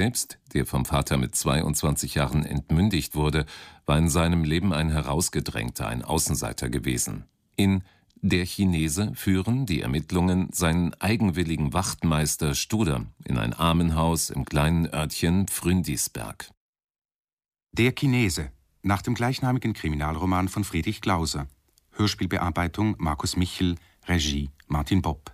selbst, der vom Vater mit 22 Jahren entmündigt wurde, war in seinem Leben ein Herausgedrängter, ein Außenseiter gewesen. In Der Chinese führen die Ermittlungen seinen eigenwilligen Wachtmeister Studer in ein Armenhaus im kleinen Örtchen Fründisberg. Der Chinese, nach dem gleichnamigen Kriminalroman von Friedrich Glauser. Hörspielbearbeitung Markus Michel, Regie Martin Bopp.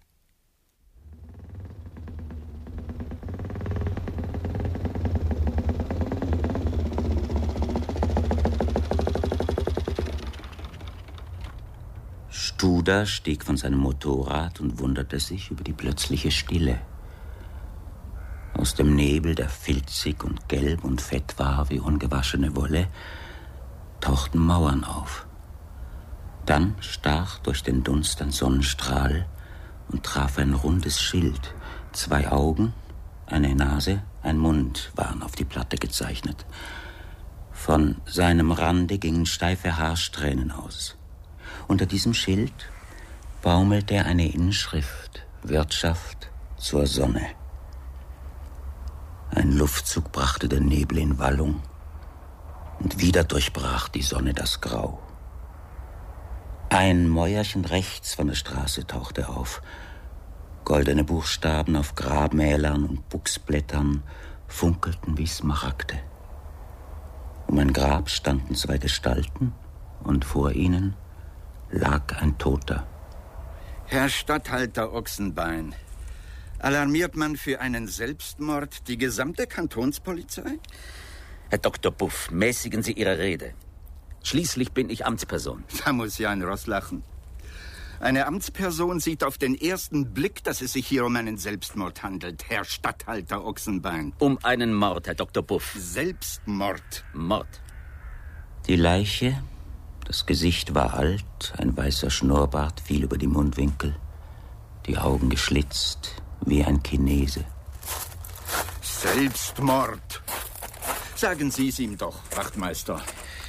Studer stieg von seinem Motorrad und wunderte sich über die plötzliche Stille. Aus dem Nebel, der filzig und gelb und fett war wie ungewaschene Wolle, tauchten Mauern auf. Dann stach durch den Dunst ein Sonnenstrahl und traf ein rundes Schild. 2 Augen, eine Nase, ein Mund waren auf die Platte gezeichnet. Von seinem Rande gingen steife Haarsträhnen aus. Unter diesem Schild baumelte eine Inschrift: Wirtschaft zur Sonne. Ein Luftzug brachte den Nebel in Wallung, und wieder durchbrach die Sonne das Grau. Ein Mäuerchen rechts von der Straße tauchte auf. Goldene Buchstaben auf Grabmälern und Buchsblättern funkelten wie Smaragde. Um ein Grab standen 2 Gestalten, und vor ihnen lag ein Toter. Herr Statthalter Ochsenbein, alarmiert man für einen Selbstmord die gesamte Kantonspolizei? Herr Dr. Buff, mäßigen Sie Ihre Rede. Schließlich bin ich Amtsperson. Da muss ja ein Ross lachen. Eine Amtsperson sieht auf den ersten Blick, dass es sich hier um einen Selbstmord handelt, Herr Statthalter Ochsenbein. Um einen Mord, Herr Dr. Buff. Selbstmord. Mord. Die Leiche, das Gesicht war alt, ein weißer Schnurrbart fiel über die Mundwinkel, die Augen geschlitzt wie ein Chinese. Selbstmord. Sagen Sie es ihm doch, Wachtmeister.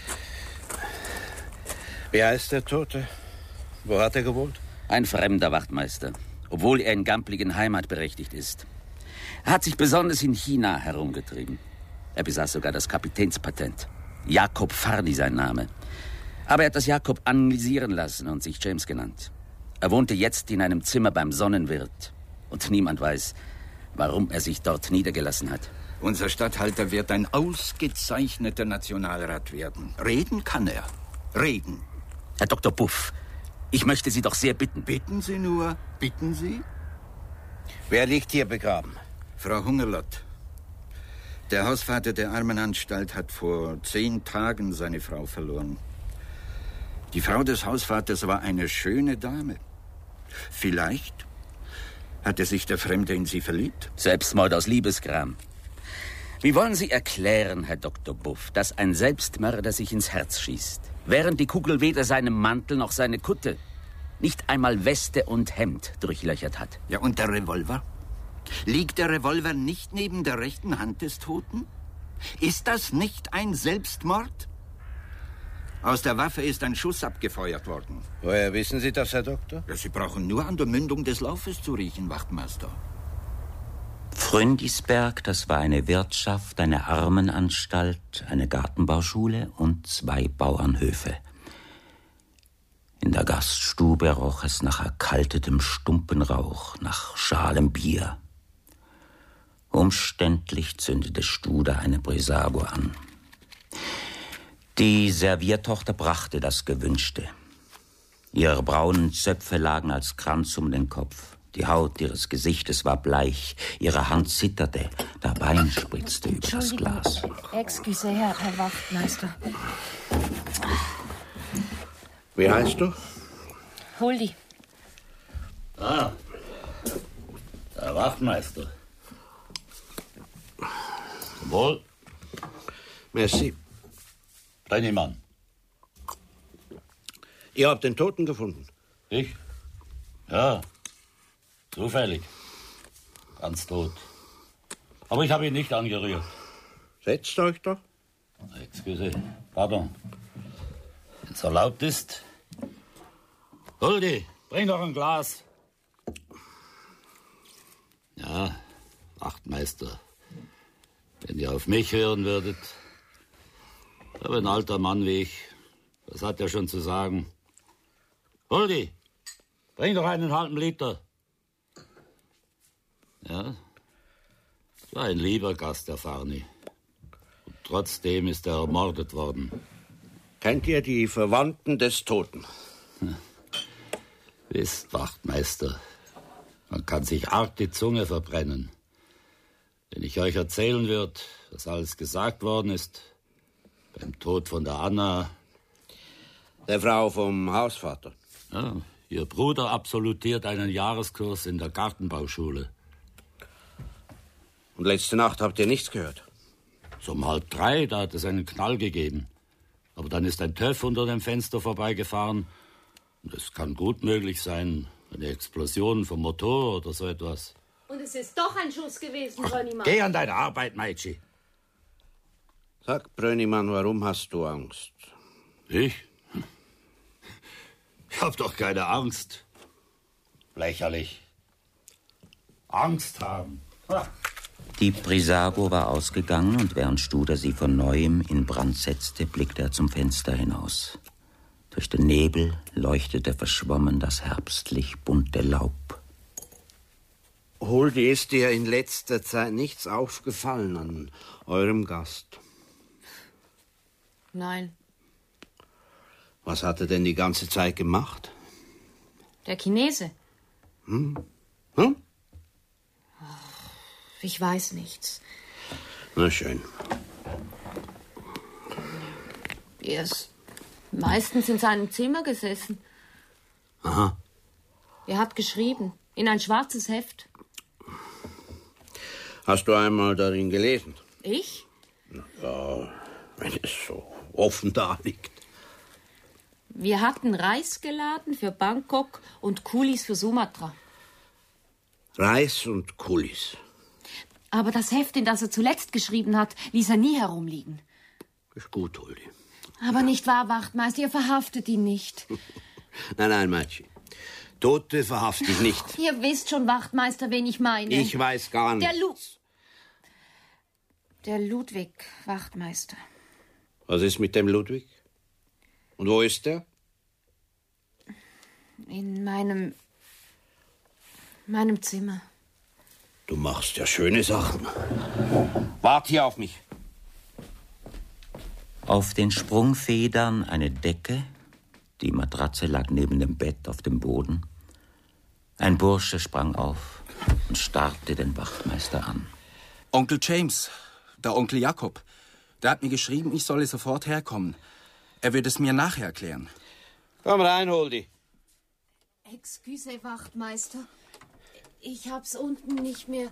Wie heißt der Tote? Wo hat er gewohnt? Ein fremder Wachtmeister, obwohl er in Gampligen Heimat berechtigt ist. Er hat sich besonders in China herumgetrieben. Er besaß sogar das Kapitänspatent. Jakob Fardi sein Name. Aber er hat das Jakob anglisieren lassen und sich James genannt. Er wohnte jetzt in einem Zimmer beim Sonnenwirt. Und niemand weiß, warum er sich dort niedergelassen hat. Unser Statthalter wird ein ausgezeichneter Nationalrat werden. Reden kann er. Reden. Herr Dr. Buff, ich möchte Sie doch sehr bitten. Bitten Sie nur, bitten Sie? Wer liegt hier begraben? Frau Hungerlott. Der Hausvater der Armenanstalt hat vor 10 Tagen seine Frau verloren. Die Frau des Hausvaters war eine schöne Dame. Vielleicht hatte sich der Fremde in sie verliebt. Selbstmord aus Liebesgram. Wie wollen Sie erklären, Herr Dr. Buff, dass ein Selbstmörder sich ins Herz schießt, während die Kugel weder seinen Mantel noch seine Kutte, nicht einmal Weste und Hemd durchlöchert hat? Ja, und der Revolver? Liegt der Revolver nicht neben der rechten Hand des Toten? Ist das nicht ein Selbstmord? Aus der Waffe ist ein Schuss abgefeuert worden. Woher wissen Sie das, Herr Doktor? Ja, Sie brauchen nur an der Mündung des Laufes zu riechen, Wachtmeister. Fründisberg, das war eine Wirtschaft, eine Armenanstalt, eine Gartenbauschule und 2 Bauernhöfe. In der Gaststube roch es nach erkaltetem Stumpenrauch, nach schalem Bier. Umständlich zündete Studer eine Brisabo an. Die Serviertochter brachte das Gewünschte. Ihre braunen Zöpfe lagen als Kranz um den Kopf. Die Haut ihres Gesichtes war bleich. Ihre Hand zitterte. Der Wein spritzte über das Glas. Excuse, Herr Wachtmeister. Wie heißt du? Huldi. Ah, der Wachtmeister. Zum Wohl. Merci. Brennemann. Ihr habt den Toten gefunden? Ich? Ja, zufällig. Ganz tot. Aber ich habe ihn nicht angerührt. Setzt euch doch. Excuse, pardon. Wenn es erlaubt ist. Huldi, bring doch ein Glas. Ja, Wachtmeister. Wenn ihr auf mich hören würdet. Aber ein alter Mann wie ich, was hat er schon zu sagen? Huldi, bring doch einen halben Liter. Ja, es war ein lieber Gast, der Farni. Und trotzdem ist er ermordet worden. Kennt ihr die Verwandten des Toten? Wisst, Wachtmeister, man kann sich arg die Zunge verbrennen. Wenn ich euch erzählen würde, was alles gesagt worden ist, beim Tod von der Anna. Der Frau vom Hausvater. Ja, ihr Bruder absolutiert einen Jahreskurs in der Gartenbauschule. Und letzte Nacht habt ihr nichts gehört? So um 2:30, da hat es einen Knall gegeben. Aber dann ist ein TÜV unter dem Fenster vorbeigefahren. Und es kann gut möglich sein, eine Explosion vom Motor oder so etwas. Und es ist doch ein Schuss gewesen, Brönnimann. Geh an deine Arbeit, Meitschi. Sag, Brönnimann, warum hast du Angst? Ich? Ich hab doch keine Angst. Lächerlich. Angst haben. Ha. Die Brissago war ausgegangen und während Studer sie von Neuem in Brand setzte, blickte er zum Fenster hinaus. Durch den Nebel leuchtete verschwommen das herbstlich bunte Laub. Huldi, ist dir in letzter Zeit nichts aufgefallen an eurem Gast? Nein, Was hat er denn die ganze Zeit gemacht? der Chinese. Hm? Ich weiß nichts. Na schön. Er ist meistens in seinem Zimmer gesessen. Aha. Er hat geschrieben, in ein schwarzes Heft. Hast du einmal darin gelesen? Ich? Ja, wenn es so offen da liegt. Wir hatten Reis geladen für Bangkok und Kulis für Sumatra. Reis und Kulis. Aber das Heft, in das er zuletzt geschrieben hat, ließ er nie herumliegen. Ist gut, Huldi. Aber nicht wahr, Wachtmeister, ihr verhaftet ihn nicht. Nein, Meitschi. Tote verhafte ich nicht. Ihr wisst schon, Wachtmeister, wen ich meine. Ich weiß gar nichts. Der Ludwig, Wachtmeister. Was ist mit dem Ludwig? Und wo ist er? In meinem Zimmer. Du machst ja schöne Sachen. Wart hier auf mich. Auf den Sprungfedern eine Decke. Die Matratze lag neben dem Bett auf dem Boden. Ein Bursche sprang auf und starrte den Wachtmeister an. Onkel James, der Onkel Jakob, der hat mir geschrieben, ich solle sofort herkommen. Er wird es mir nachher erklären. Komm rein, Huldi. Excuse, Wachtmeister. Ich hab's unten nicht mehr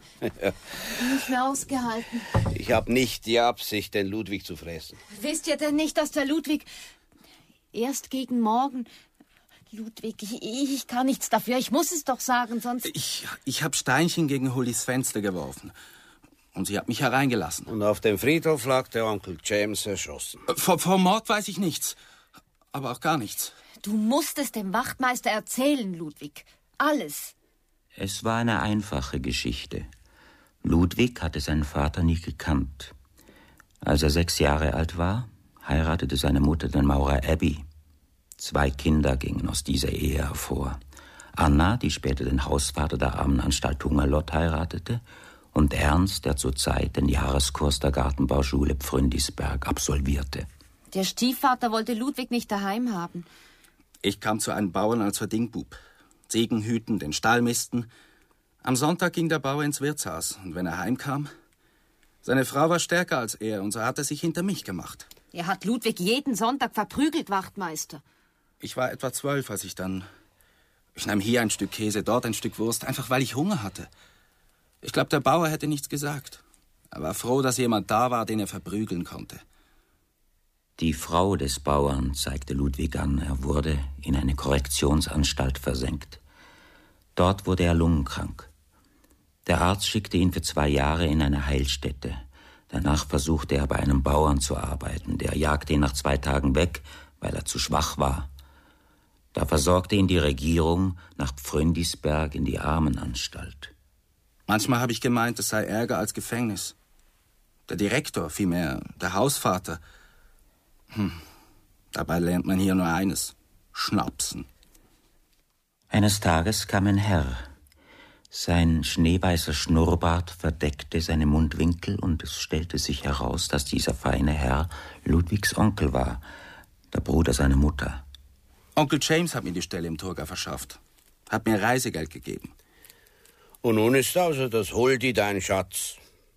ausgehalten. Ich habe nicht die Absicht, den Ludwig zu fressen. Wisst ihr denn nicht, dass der Ludwig erst gegen morgen... Ludwig, ich kann nichts dafür. Ich muss es doch sagen, sonst... Ich habe Steinchen gegen Hullis Fenster geworfen. Und sie hat mich hereingelassen. Und auf dem Friedhof lag der Onkel James erschossen. Vom Mord weiß ich nichts. Aber auch gar nichts. Du musst es dem Wachtmeister erzählen, Ludwig. Alles. Es war eine einfache Geschichte. Ludwig hatte seinen Vater nie gekannt. Als er 6 Jahre alt war, heiratete seine Mutter den Maurer Abbey. 2 Kinder gingen aus dieser Ehe hervor. Anna, die später den Hausvater der Armenanstalt Hungerlott heiratete, und Ernst, der zurzeit den Jahreskurs der Gartenbauschule Pfründisberg absolvierte. Der Stiefvater wollte Ludwig nicht daheim haben. Ich kam zu einem Bauern als Verdingbub. Ziegen hüten, den Stall misten. Am Sonntag ging der Bauer ins Wirtshaus. Und wenn er heimkam, seine Frau war stärker als er und so hat er sich hinter mich gemacht. Er hat Ludwig jeden Sonntag verprügelt, Wachtmeister. Ich war etwa 12, als ich nahm hier ein Stück Käse, dort ein Stück Wurst, einfach weil ich Hunger hatte. Ich glaube, der Bauer hätte nichts gesagt. Er war froh, dass jemand da war, den er verprügeln konnte. Die Frau des Bauern zeigte Ludwig an, er wurde in eine Korrektionsanstalt versenkt. Dort wurde er lungenkrank. Der Arzt schickte ihn für 2 Jahre in eine Heilstätte. Danach versuchte er bei einem Bauern zu arbeiten. Der jagte ihn nach 2 Tagen weg, weil er zu schwach war. Da versorgte ihn die Regierung nach Pfründisberg in die Armenanstalt. Manchmal habe ich gemeint, es sei ärger als Gefängnis. Der Direktor, vielmehr der Hausvater. Dabei lernt man hier nur eines: Schnapsen. Eines Tages kam ein Herr. Sein schneeweißer Schnurrbart verdeckte seine Mundwinkel und es stellte sich heraus, dass dieser feine Herr Ludwigs Onkel war, der Bruder seiner Mutter. Onkel James hat mir die Stelle im Thurgau verschafft. Hat mir Reisegeld gegeben. Und nun ist also das Huldi dein Schatz.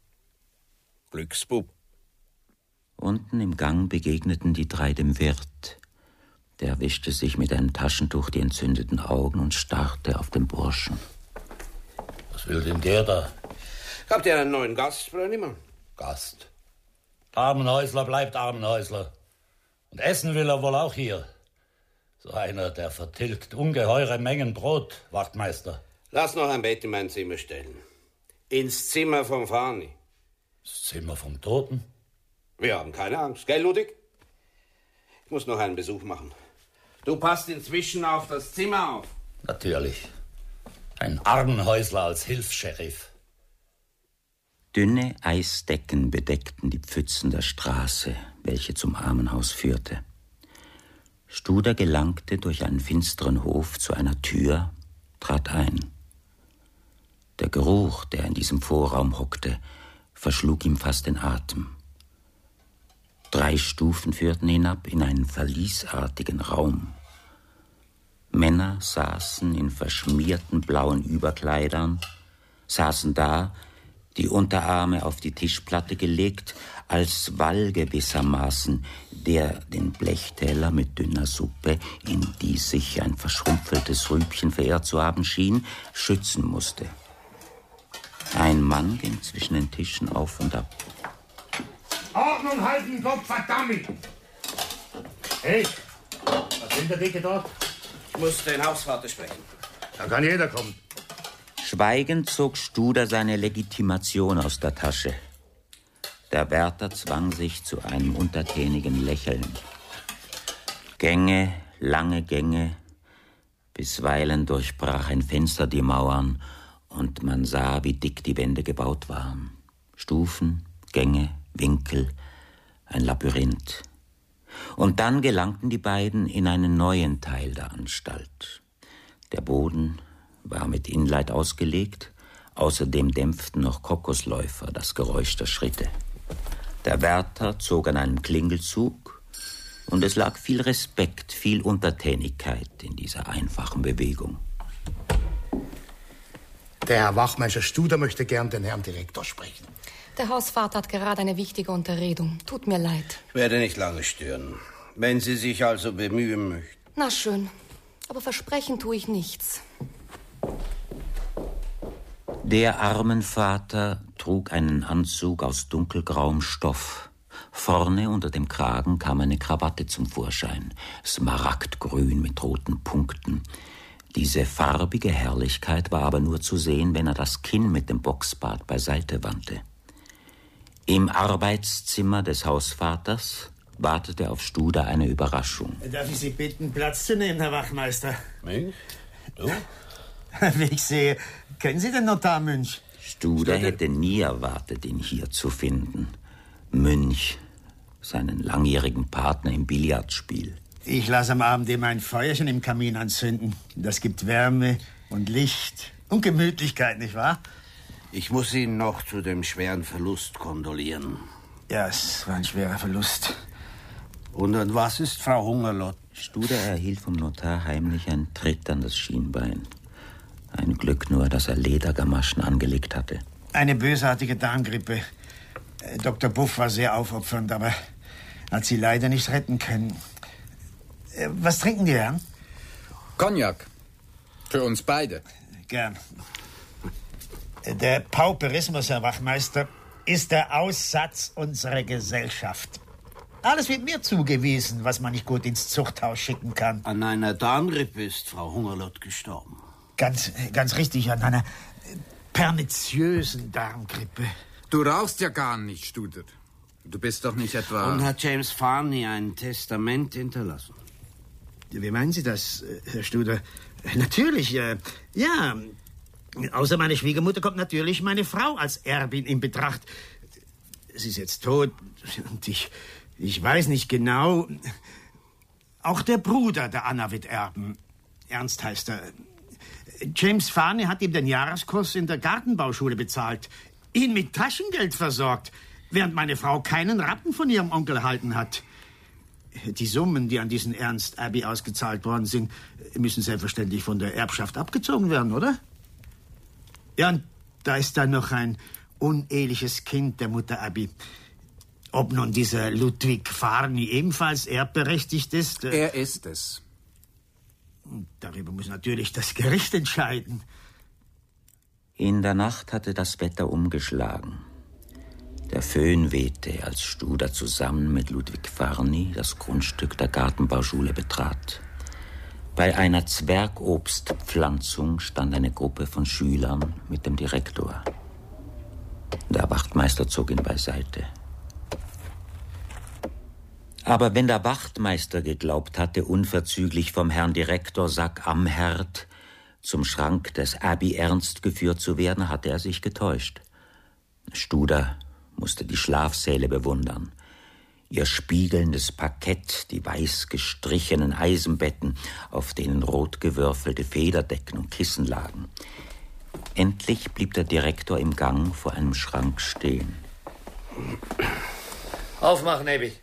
Glücksbub. Unten im Gang begegneten die drei dem Wirt. Der wischte sich mit einem Taschentuch die entzündeten Augen und starrte auf den Burschen. Was will denn der da? Habt ihr einen neuen Gast, Brönnimann? Gast. Armenhäusler bleibt Armenhäusler. Und essen will er wohl auch hier. So einer, der vertilgt ungeheure Mengen Brot, Wachtmeister. Lass noch ein Bett in mein Zimmer stellen. Ins Zimmer vom Fani. Das Zimmer vom Toten? Wir haben keine Angst, gell, Ludwig? Ich muss noch einen Besuch machen. Du passt inzwischen auf das Zimmer auf. Natürlich. Ein Armenhäusler als Hilfs-Sheriff. Dünne Eisdecken bedeckten die Pfützen der Straße, welche zum Armenhaus führte. Studer gelangte durch einen finsteren Hof zu einer Tür, trat ein. Der Geruch, der in diesem Vorraum hockte, verschlug ihm fast den Atem. 3 Stufen führten hinab in einen verliesartigen Raum. Männer saßen in verschmierten blauen Überkleidern, saßen da, die Unterarme auf die Tischplatte gelegt, als Wall gewissermaßen, der den Blechteller mit dünner Suppe, in die sich ein verschrumpfeltes Rübchen verehrt zu haben schien, schützen musste. Ein Mann ging zwischen den Tischen auf und ab. Ordnung halten, Gott verdammt! Hey, was will der Dicke dort? Ich muss den Hausvater sprechen. Da kann jeder kommen. Schweigend zog Studer seine Legitimation aus der Tasche. Der Wärter zwang sich zu einem untertänigen Lächeln. Gänge, lange Gänge, bisweilen durchbrach ein Fenster die Mauern und man sah, wie dick die Wände gebaut waren. Stufen, Gänge, Winkel, ein Labyrinth. Und dann gelangten die beiden in einen neuen Teil der Anstalt. Der Boden war mit Inleit ausgelegt, außerdem dämpften noch Kokosläufer das Geräusch der Schritte. Der Wärter zog an einem Klingelzug und es lag viel Respekt, viel Untertänigkeit in dieser einfachen Bewegung. Der Herr Wachmeister Studer möchte gern den Herrn Direktor sprechen. Der Hausvater hat gerade eine wichtige Unterredung. Tut mir leid. Ich werde nicht lange stören. Wenn Sie sich also bemühen möchten. Na schön. Aber versprechen tue ich nichts. Der Armenvater trug einen Anzug aus dunkelgrauem Stoff. Vorne unter dem Kragen kam eine Krawatte zum Vorschein, smaragdgrün mit roten Punkten. Diese farbige Herrlichkeit war aber nur zu sehen, wenn er das Kinn mit dem Boxbart beiseite wandte. Im Arbeitszimmer des Hausvaters wartete auf Studer eine Überraschung. Darf ich Sie bitten, Platz zu nehmen, Herr Wachmeister? Mich? Du? Wie ich sehe, kennen Sie den Notar Münch? Studer hätte nie erwartet, ihn hier zu finden. Münch, seinen langjährigen Partner im Billardspiel. Ich lasse am Abend immer ein Feuerchen im Kamin anzünden. Das gibt Wärme und Licht und Gemütlichkeit, nicht wahr? Ich muss Ihnen noch zu dem schweren Verlust kondolieren. Ja, es war ein schwerer Verlust. Und an was ist Frau Hungerlott? Studer erhielt vom Notar heimlich einen Tritt an das Schienbein. Ein Glück nur, dass er Ledergamaschen angelegt hatte. Eine bösartige Darmgrippe. Dr. Buff war sehr aufopfernd, aber hat sie leider nicht retten können. Was trinken die Herren? Cognac. Für uns beide. Gern. Der Pauperismus, Herr Wachmeister, ist der Aussatz unserer Gesellschaft. Alles wird mir zugewiesen, was man nicht gut ins Zuchthaus schicken kann. An einer Darmgrippe ist Frau Hungerlott gestorben. Ganz richtig, an einer perniziösen Darmgrippe. Du rauchst ja gar nicht, Studer. Du bist doch nicht etwa... Und hat James Farney ein Testament hinterlassen? Wie meinen Sie das, Herr Studer? Natürlich, ja. Außer meine Schwiegermutter kommt natürlich meine Frau als Erbin in Betracht. Sie ist jetzt tot und ich weiß nicht genau. Auch der Bruder der Anna wird erben. Ernst heißt er. James Farney hat ihm den Jahreskurs in der Gartenbauschule bezahlt, ihn mit Taschengeld versorgt, während meine Frau keinen Rappen von ihrem Onkel erhalten hat. Die Summen, die an diesen Ernst Abbey ausgezahlt worden sind, müssen selbstverständlich von der Erbschaft abgezogen werden, oder? Ja, und da ist dann noch ein uneheliches Kind der Mutter Abbey. Ob nun dieser Ludwig Farney ebenfalls erbberechtigt ist? Er ist es. Darüber muss natürlich das Gericht entscheiden. In der Nacht hatte das Wetter umgeschlagen. Der Föhn wehte, als Studer zusammen mit Ludwig Farney das Grundstück der Gartenbauschule betrat. Bei einer Zwergobstpflanzung stand eine Gruppe von Schülern mit dem Direktor. Der Wachtmeister zog ihn beiseite. Aber wenn der Wachtmeister geglaubt hatte, unverzüglich vom Herrn Direktor Sack am Herd zum Schrank des Abbey Ernst geführt zu werden, hatte er sich getäuscht. Studer musste die Schlafsäle bewundern. Ihr spiegelndes Parkett, die weiß gestrichenen Eisenbetten, auf denen rot gewürfelte Federdecken und Kissen lagen. Endlich blieb der Direktor im Gang vor einem Schrank stehen. Aufmachen, Abby.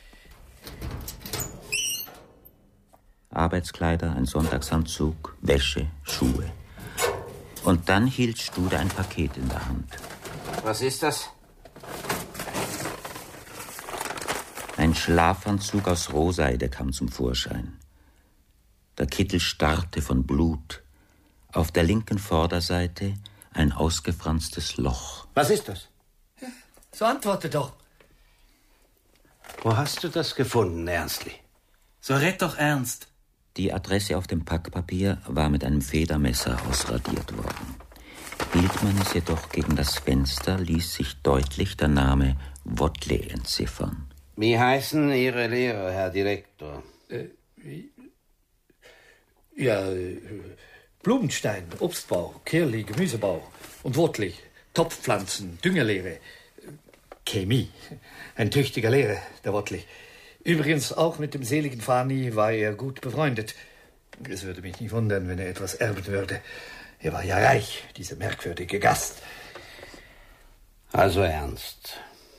Arbeitskleider, ein Sonntagsanzug, Wäsche, Schuhe. Und dann hielt Studer ein Paket in der Hand. Was ist das? Ein Schlafanzug aus Rohseide kam zum Vorschein. Der Kittel starrte von Blut. Auf der linken Vorderseite ein ausgefranstes Loch. Was ist das? Ja, so antworte doch. Wo hast du das gefunden, Ernstli? So red doch ernst. Die Adresse auf dem Packpapier war mit einem Federmesser ausradiert worden. Hielt man es jedoch gegen das Fenster, ließ sich deutlich der Name Wottley entziffern. Wie heißen Ihre Lehrer, Herr Direktor? Blumenstein, Obstbau, Kirli, Gemüsebau und Wottley, Topfpflanzen, Düngerlehre, Chemie. Ein tüchtiger Lehrer, der Wottley. Übrigens auch mit dem seligen Farney war er gut befreundet. Es würde mich nicht wundern, wenn er etwas erben würde. Er war ja reich, dieser merkwürdige Gast. Also ernst.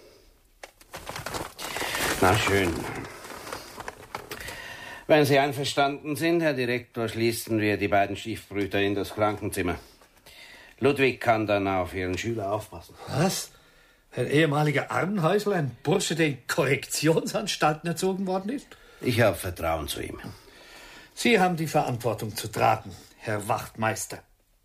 Na schön. Wenn Sie einverstanden sind, Herr Direktor, schließen wir die beiden Stiefbrüder in das Krankenzimmer. Ludwig kann dann auf Ihren Schüler aufpassen. Was? Ein ehemaliger Armenhäusler, ein Bursche, der in Korrektionsanstalten erzogen worden ist? Ich habe Vertrauen zu ihm. Sie haben die Verantwortung zu tragen, Herr Wachtmeister.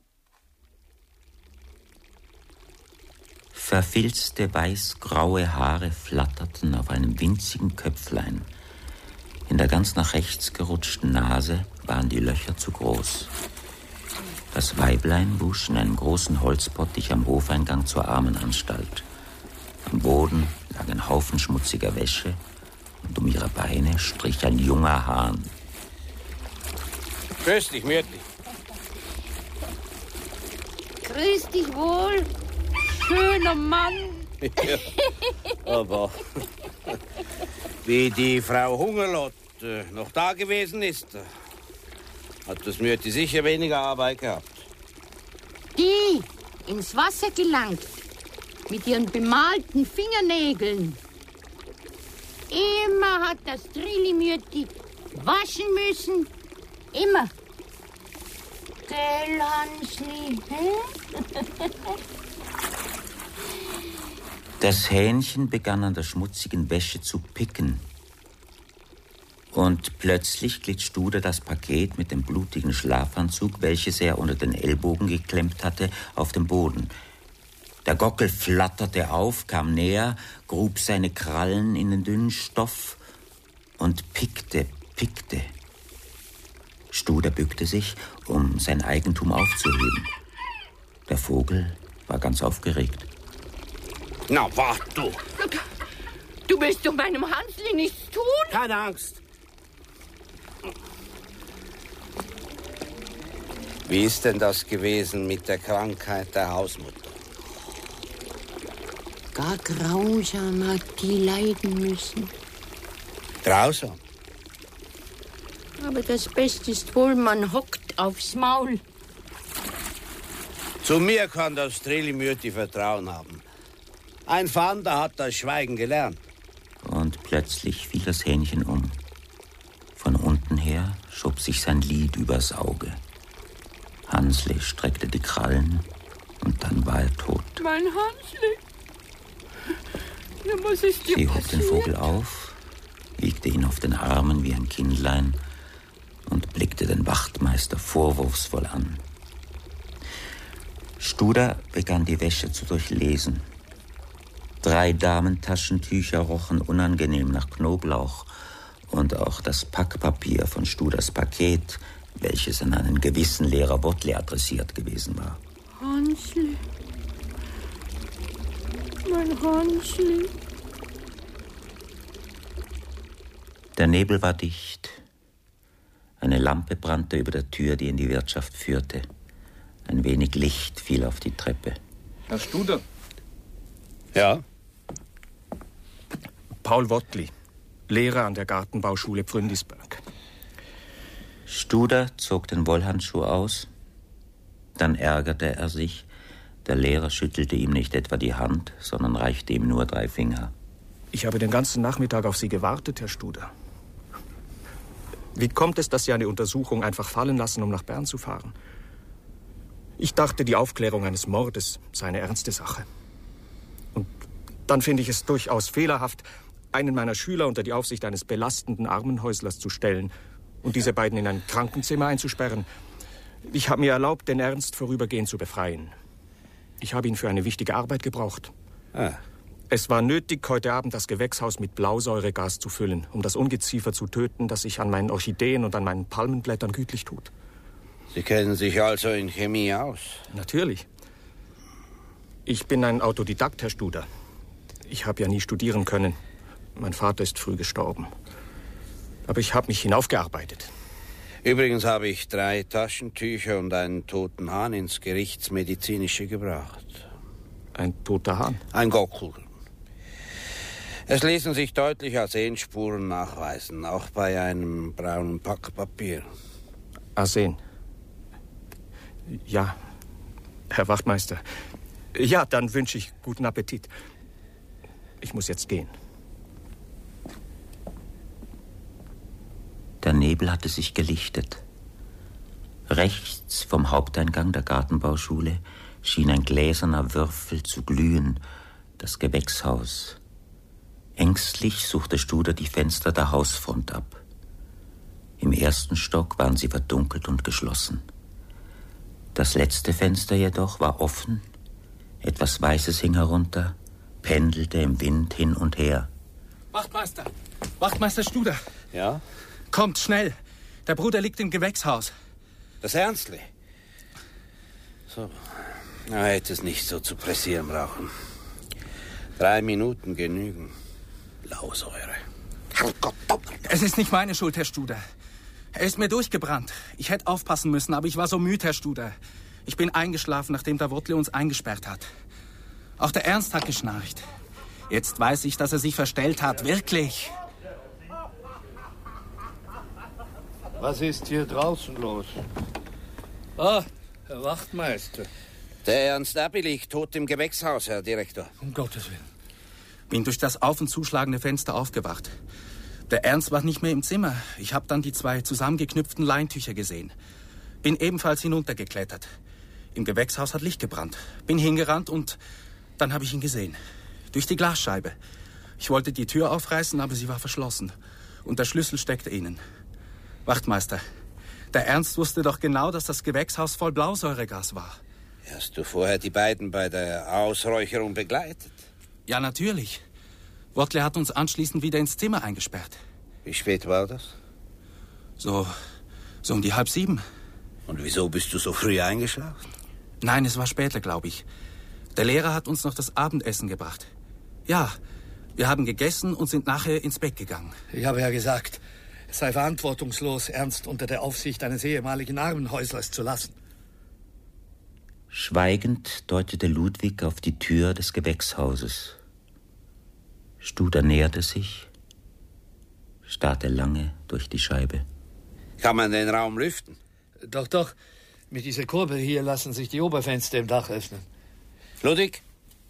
Verfilzte weiß-graue Haare flatterten auf einem winzigen Köpflein. In der ganz nach rechts gerutschten Nase waren die Löcher zu groß. Das Weiblein wusch in einem großen Holzbottich am Hofeingang zur Armenanstalt. Am Boden lag ein Haufen schmutziger Wäsche und um ihre Beine strich ein junger Hahn. Grüß dich, Mürtli. Grüß dich wohl, schöner Mann. Ja, aber wie die Frau Hungerlott noch da gewesen ist, hat das Mürtli sicher weniger Arbeit gehabt. Die ins Wasser gelangt. Mit ihren bemalten Fingernägeln. Immer hat das Trillimürti waschen müssen. Immer. Gell, Hansli? Das Hähnchen begann an der schmutzigen Wäsche zu picken. Und plötzlich glitt Studer das Paket mit dem blutigen Schlafanzug, welches er unter den Ellbogen geklemmt hatte, auf den Boden. Der Gockel flatterte auf, kam näher, grub seine Krallen in den dünnen Stoff und pickte. Studer bückte sich, um sein Eigentum aufzuheben. Der Vogel war ganz aufgeregt. Na, wart du! Du willst doch meinem Hansli nichts tun? Keine Angst. Wie ist denn das gewesen mit der Krankheit der Hausmutter? Gar grausam hat die leiden müssen. Grausam? Aber das Beste ist wohl, man hockt aufs Maul. Zu mir kann das Trillimürti Vertrauen haben. Ein Fahnder hat das Schweigen gelernt. Und plötzlich fiel das Hähnchen um. Von unten her schob sich sein Lid übers Auge. Hansli streckte die Krallen und dann war er tot. Mein Hansli. Hier muss es dir Sie hob den Vogel auf, wiegte ihn auf den Armen wie ein Kindlein und blickte den Wachtmeister vorwurfsvoll an. Studer begann die Wäsche zu durchlesen. 3 Damentaschentücher rochen unangenehm nach Knoblauch und auch das Packpapier von Studers Paket, welches an einen gewissen Lehrer Wotli adressiert gewesen war. Hansli. Mein Hansli. Der Nebel war dicht. Eine Lampe brannte über der Tür, die in die Wirtschaft führte. Ein wenig Licht fiel auf die Treppe. Herr Studer. Ja? Paul Wotli, Lehrer an der Gartenbauschule Pfründisberg. Studer zog den Wollhandschuh aus. Dann ärgerte er sich. Der Lehrer schüttelte ihm nicht etwa die Hand, sondern reichte ihm nur 3 Finger. Ich habe den ganzen Nachmittag auf Sie gewartet, Herr Studer. Wie kommt es, dass Sie eine Untersuchung einfach fallen lassen, um nach Bern zu fahren? Ich dachte, die Aufklärung eines Mordes sei eine ernste Sache. Und dann finde ich es durchaus fehlerhaft, einen meiner Schüler unter die Aufsicht eines belastenden Armenhäuslers zu stellen und diese beiden in ein Krankenzimmer einzusperren. Ich habe mir erlaubt, den Ernst vorübergehend zu befreien. Ich habe ihn für eine wichtige Arbeit gebraucht. Es war nötig, heute Abend das Gewächshaus mit Blausäuregas zu füllen, um das Ungeziefer zu töten, das sich an meinen Orchideen und an meinen Palmenblättern gütlich tut. Sie kennen sich also in Chemie aus? Natürlich. Ich bin ein Autodidakt, Herr Studer. Ich habe ja nie studieren können. Mein Vater ist früh gestorben. Aber ich habe mich hinaufgearbeitet. Übrigens habe ich 3 Taschentücher und einen toten Hahn ins Gerichtsmedizinische gebracht. Ein toter Hahn? Ein Gockel. Es ließen sich deutlich Arsenspuren nachweisen, auch bei einem braunen Packpapier. Arsen? Ja, Herr Wachtmeister. Ja, dann wünsche ich guten Appetit. Ich muss jetzt gehen. Der Nebel hatte sich gelichtet. Rechts vom Haupteingang der Gartenbauschule schien ein gläserner Würfel zu glühen, das Gewächshaus. Ängstlich suchte Studer die Fenster der Hausfront ab. Im 1. Stock waren sie verdunkelt und geschlossen. Das letzte Fenster jedoch war offen, etwas Weißes hing herunter, pendelte im Wind hin und her. Wachtmeister! Wachtmeister Studer! Ja? Kommt, schnell! Der Bruder liegt im Gewächshaus. Das Ernstli? So. Er hätte es nicht so zu pressieren brauchen. 3 Minuten genügen. Blausäure. Herrgott! Es ist nicht meine Schuld, Herr Studer. Er ist mir durchgebrannt. Ich hätte aufpassen müssen, aber ich war so müde, Herr Studer. Ich bin eingeschlafen, nachdem der Wotli uns eingesperrt hat. Auch der Ernst hat geschnarcht. Jetzt weiß ich, dass er sich verstellt hat. Wirklich. Was ist hier draußen los? Ah, Herr Wachtmeister. Der Ernst Abbe liegt tot im Gewächshaus, Herr Direktor. Um Gottes Willen. Bin durch das auf- und zuschlagende Fenster aufgewacht. Der Ernst war nicht mehr im Zimmer. Ich habe dann die 2 zusammengeknüpften Leintücher gesehen. Bin ebenfalls hinuntergeklettert. Im Gewächshaus hat Licht gebrannt. Bin hingerannt und dann habe ich ihn gesehen. Durch die Glasscheibe. Ich wollte die Tür aufreißen, aber sie war verschlossen. Und der Schlüssel steckte innen. Wachtmeister, der Ernst wusste doch genau, dass das Gewächshaus voll Blausäuregas war. Hast du vorher die beiden bei der Ausräucherung begleitet? Ja, natürlich. Wotli hat uns anschließend wieder ins Zimmer eingesperrt. Wie spät war das? So um die 6:30. Und wieso bist du so früh eingeschlafen? Nein, es war später, glaube ich. Der Lehrer hat uns noch das Abendessen gebracht. Ja, wir haben gegessen und sind nachher ins Bett gegangen. Ich habe ja gesagt, es sei verantwortungslos, Ernst unter der Aufsicht eines ehemaligen Armenhäuslers zu lassen. Schweigend deutete Ludwig auf die Tür des Gewächshauses. Studer näherte sich, starrte lange durch die Scheibe. Kann man den Raum lüften? Doch, doch. Mit dieser Kurbel hier lassen sich die Oberfenster im Dach öffnen. Ludwig?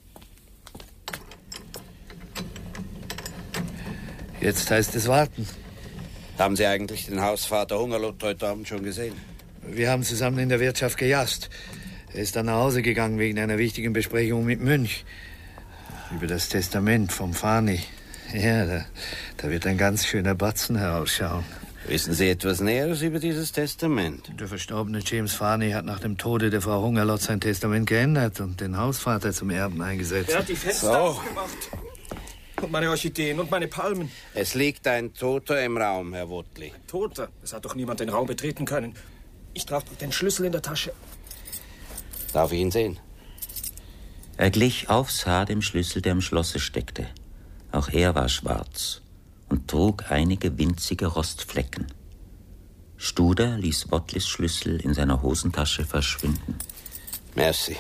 Jetzt heißt es warten. Haben Sie eigentlich den Hausvater Hungerlott heute Abend schon gesehen? Wir haben zusammen in der Wirtschaft gejasst. Er ist dann nach Hause gegangen wegen einer wichtigen Besprechung mit Münch. Über das Testament vom Fani. Ja, da wird ein ganz schöner Batzen herausschauen. Wissen Sie etwas Näheres über dieses Testament? Der verstorbene James Fani hat nach dem Tode der Frau Hungerlott sein Testament geändert und den Hausvater zum Erben eingesetzt. Er hat die Fenster aufgemacht. Und meine Orchideen und meine Palmen. Es liegt ein Toter im Raum, Herr Wotli. Ein Toter? Es hat doch niemand den Raum betreten können. Ich traf den Schlüssel in der Tasche. Darf ich ihn sehen? Er glich aufsah dem Schlüssel, der im Schlosse steckte. Auch er war schwarz und trug einige winzige Rostflecken. Studer ließ Wottlis Schlüssel in seiner Hosentasche verschwinden. Merci.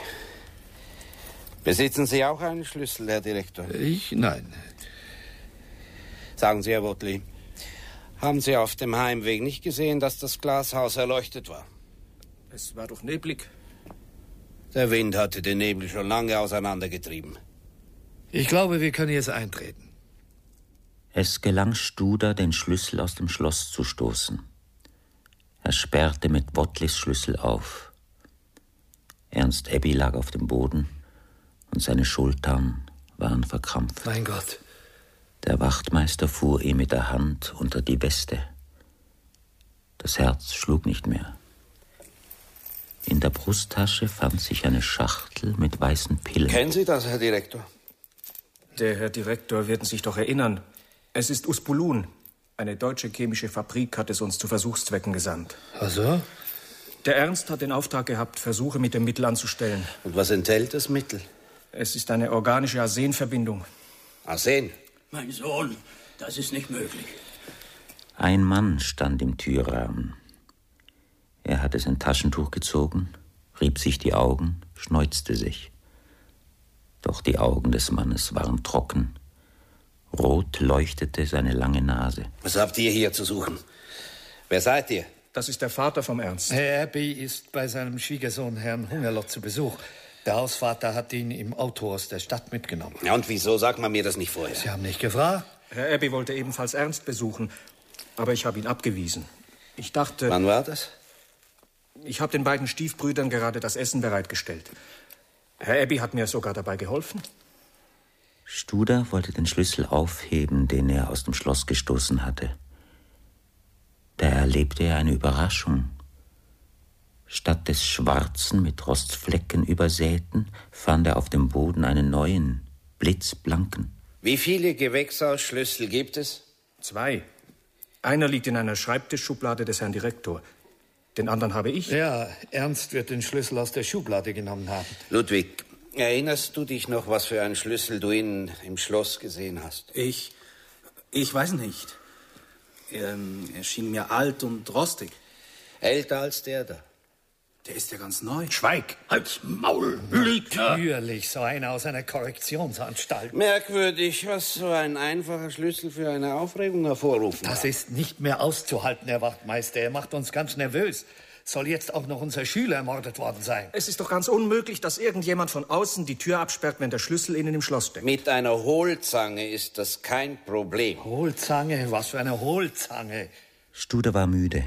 Besitzen Sie auch einen Schlüssel, Herr Direktor? Ich? Nein. Sagen Sie, Herr Wotli, haben Sie auf dem Heimweg nicht gesehen, dass das Glashaus erleuchtet war? Es war doch neblig. Der Wind hatte den Nebel schon lange auseinandergetrieben. Ich glaube, wir können jetzt eintreten. Es gelang Studer, den Schlüssel aus dem Schloss zu stoßen. Er sperrte mit Wottlis Schlüssel auf. Ernst Ebbi lag auf dem Boden und seine Schultern waren verkrampft. Mein Gott. Der Wachtmeister fuhr ihm mit der Hand unter die Weste. Das Herz schlug nicht mehr. In der Brusttasche fand sich eine Schachtel mit weißen Pillen. Kennen Sie das, Herr Direktor? Der Herr Direktor werden sich doch erinnern. Es ist Uspulun. Eine deutsche chemische Fabrik hat es uns zu Versuchszwecken gesandt. Ach so? Der Ernst hat den Auftrag gehabt, Versuche mit dem Mittel anzustellen. Und was enthält das Mittel? Es ist eine organische Arsenverbindung. Arsen? Mein Sohn, das ist nicht möglich. Ein Mann stand im Türrahmen. Er hatte sein Taschentuch gezogen, rieb sich die Augen, schneuzte sich. Doch die Augen des Mannes waren trocken. Rot leuchtete seine lange Nase. Was habt ihr hier zu suchen? Wer seid ihr? Das ist der Vater vom Ernst. Herr Ebbi ist bei seinem Schwiegersohn Herrn Hungerlott zu Besuch. Der Hausvater hat ihn im Auto aus der Stadt mitgenommen. Ja, und wieso sagt man mir das nicht vorher? Sie haben nicht gefragt? Herr Ebbi wollte ebenfalls Ernst besuchen, aber ich habe ihn abgewiesen. Ich dachte... Wann war das? Ich habe den beiden Stiefbrüdern gerade das Essen bereitgestellt. Herr Ebbi hat mir sogar dabei geholfen. Studer wollte den Schlüssel aufheben, den er aus dem Schloss gestoßen hatte. Da erlebte er eine Überraschung. Statt des schwarzen, mit Rostflecken übersäten, fand er auf dem Boden einen neuen, blitzblanken. Wie viele Gewächshausschlüssel gibt es? 2. Einer liegt in einer Schreibtischschublade des Herrn Direktor. Den anderen habe ich. Ja, Ernst wird den Schlüssel aus der Schublade genommen haben. Ludwig, erinnerst du dich noch, was für einen Schlüssel du im Schloss gesehen hast? Ich weiß nicht. Er schien mir alt und rostig. Älter als der da? Der ist ja ganz neu. Schweig! Halt's Maul, Lügner! Natürlich, so einer aus einer Korrektionsanstalt. Merkwürdig, was so ein einfacher Schlüssel für eine Aufregung hervorrufen Das ist nicht mehr auszuhalten, Herr Wachtmeister. Er macht uns ganz nervös. Soll jetzt auch noch unser Schüler ermordet worden sein? Es ist doch ganz unmöglich, dass irgendjemand von außen die Tür absperrt, wenn der Schlüssel innen im Schloss steckt. Mit einer Hohlzange ist das kein Problem. Hohlzange? Was für eine Hohlzange? Studer war müde.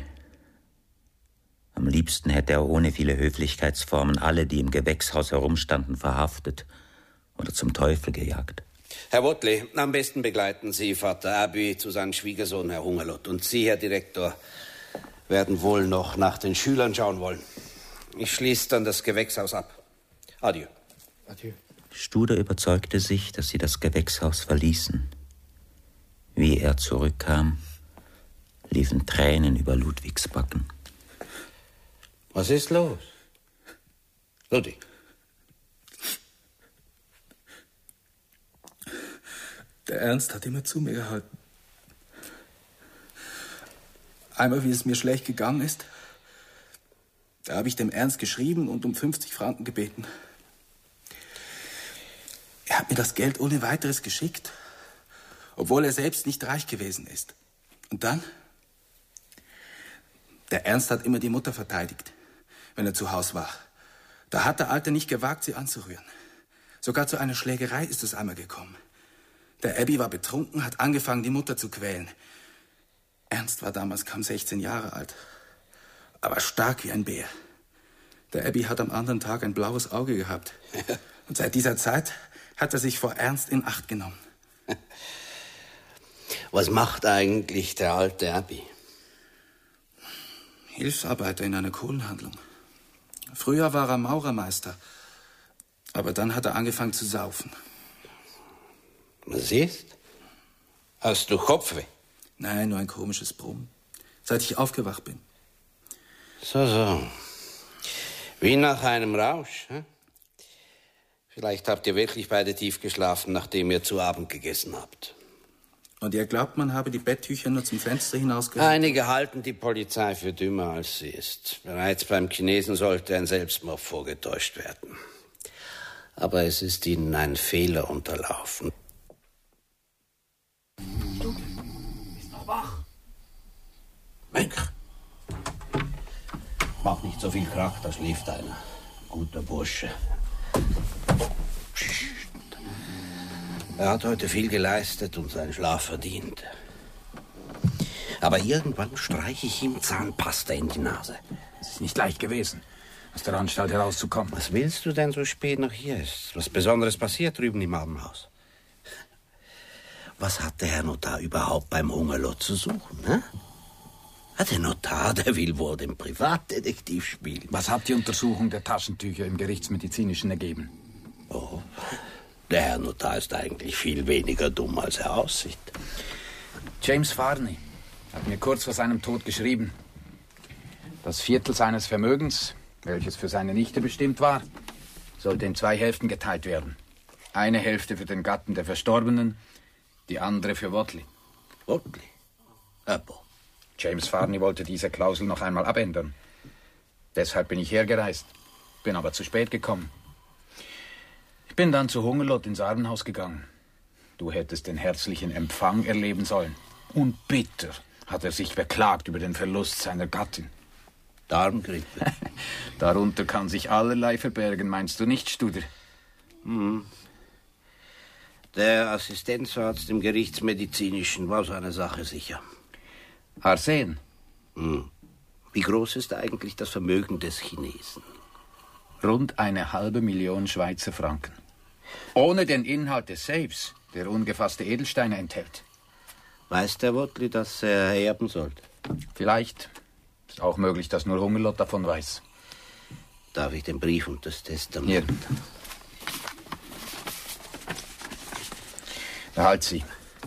Am liebsten hätte er ohne viele Höflichkeitsformen alle, die im Gewächshaus herumstanden, verhaftet oder zum Teufel gejagt. Herr Wotli, am besten begleiten Sie Vater Abi zu seinem Schwiegersohn, Herr Hungerlott. Und Sie, Herr Direktor, werden wohl noch nach den Schülern schauen wollen. Ich schließe dann das Gewächshaus ab. Adieu. Adieu. Studer überzeugte sich, dass sie das Gewächshaus verließen. Wie er zurückkam, liefen Tränen über Ludwigs Backen. Was ist los? Ludwig. Der Ernst hat immer zu mir gehalten. Einmal, wie es mir schlecht gegangen ist, da habe ich dem Ernst geschrieben und um 50 Franken gebeten. Er hat mir das Geld ohne weiteres geschickt. obwohl er selbst nicht reich gewesen ist. Und dann? Der Ernst hat immer die Mutter verteidigt, wenn er zu Hause war. Da hat der Alte nicht gewagt, sie anzurühren. Sogar zu einer Schlägerei ist es einmal gekommen. Der Abby war betrunken, hat angefangen, die Mutter zu quälen. Ernst war damals kaum 16 Jahre alt, aber stark wie ein Bär. Der Abby hat am anderen Tag ein blaues Auge gehabt. Und seit dieser Zeit hat er sich vor Ernst in Acht genommen. Was macht eigentlich der alte Abby? Hilfsarbeiter in einer Kohlenhandlung. Früher war er Maurermeister, aber dann hat er angefangen zu saufen. Siehst? Hast du Kopfweh? Nein, nur ein komisches Brummen. Seit ich aufgewacht bin. So. Wie nach einem Rausch. Hm? Vielleicht habt ihr wirklich beide tief geschlafen, nachdem ihr zu Abend gegessen habt. Und ihr glaubt, man habe die Betttücher nur zum Fenster hinausgehoben? Einige halten die Polizei für dümmer, als sie ist. Bereits beim Chinesen sollte ein Selbstmord vorgetäuscht werden. Aber es ist ihnen ein Fehler unterlaufen. Du bist noch wach. Mensch. Mach nicht so viel Krach, da schläft einer. Guter Bursche. Psst. Er hat heute viel geleistet und seinen Schlaf verdient. Aber irgendwann streiche ich ihm Zahnpasta in die Nase. Es ist nicht leicht gewesen, aus der Anstalt herauszukommen. Was willst du denn so spät noch hier? Ist was Besonderes passiert drüben im Abendhaus? Was hat der Herr Notar überhaupt beim Hungerlot zu suchen, ne? Der Notar, der will wohl den Privatdetektiv spielen. Was hat die Untersuchung der Taschentücher im Gerichtsmedizinischen ergeben? Oh, der Herr Notar ist eigentlich viel weniger dumm, als er aussieht. James Varney hat mir kurz vor seinem Tod geschrieben. Das Viertel seines Vermögens, welches für seine Nichte bestimmt war, sollte in 2 Hälften geteilt werden. Eine Hälfte für den Gatten der Verstorbenen, die andere für Whatley. Whatley? Aber James Varney wollte diese Klausel noch einmal abändern. Deshalb bin ich hergereist, bin aber zu spät gekommen. Ich bin dann zu Hungerlot ins Armenhaus gegangen. Du hättest den herzlichen Empfang erleben sollen. Und bitter hat er sich beklagt über den Verlust seiner Gattin. Darmgrippe. Darunter kann sich allerlei verbergen, meinst du nicht, Studer? Hm. Der Assistenzarzt im Gerichtsmedizinischen war seiner Sache sicher. Arsen? Hm. Wie groß ist eigentlich das Vermögen des Chinesen? Rund 500.000 Schweizer Franken. Ohne den Inhalt des Safes, der ungefasste Edelsteine enthält. Weiß der Whatley, dass er erben sollte? Vielleicht. Ist auch möglich, dass nur Hungerlot davon weiß. Darf ich den Brief und das Testament? Hier. Behalt sie.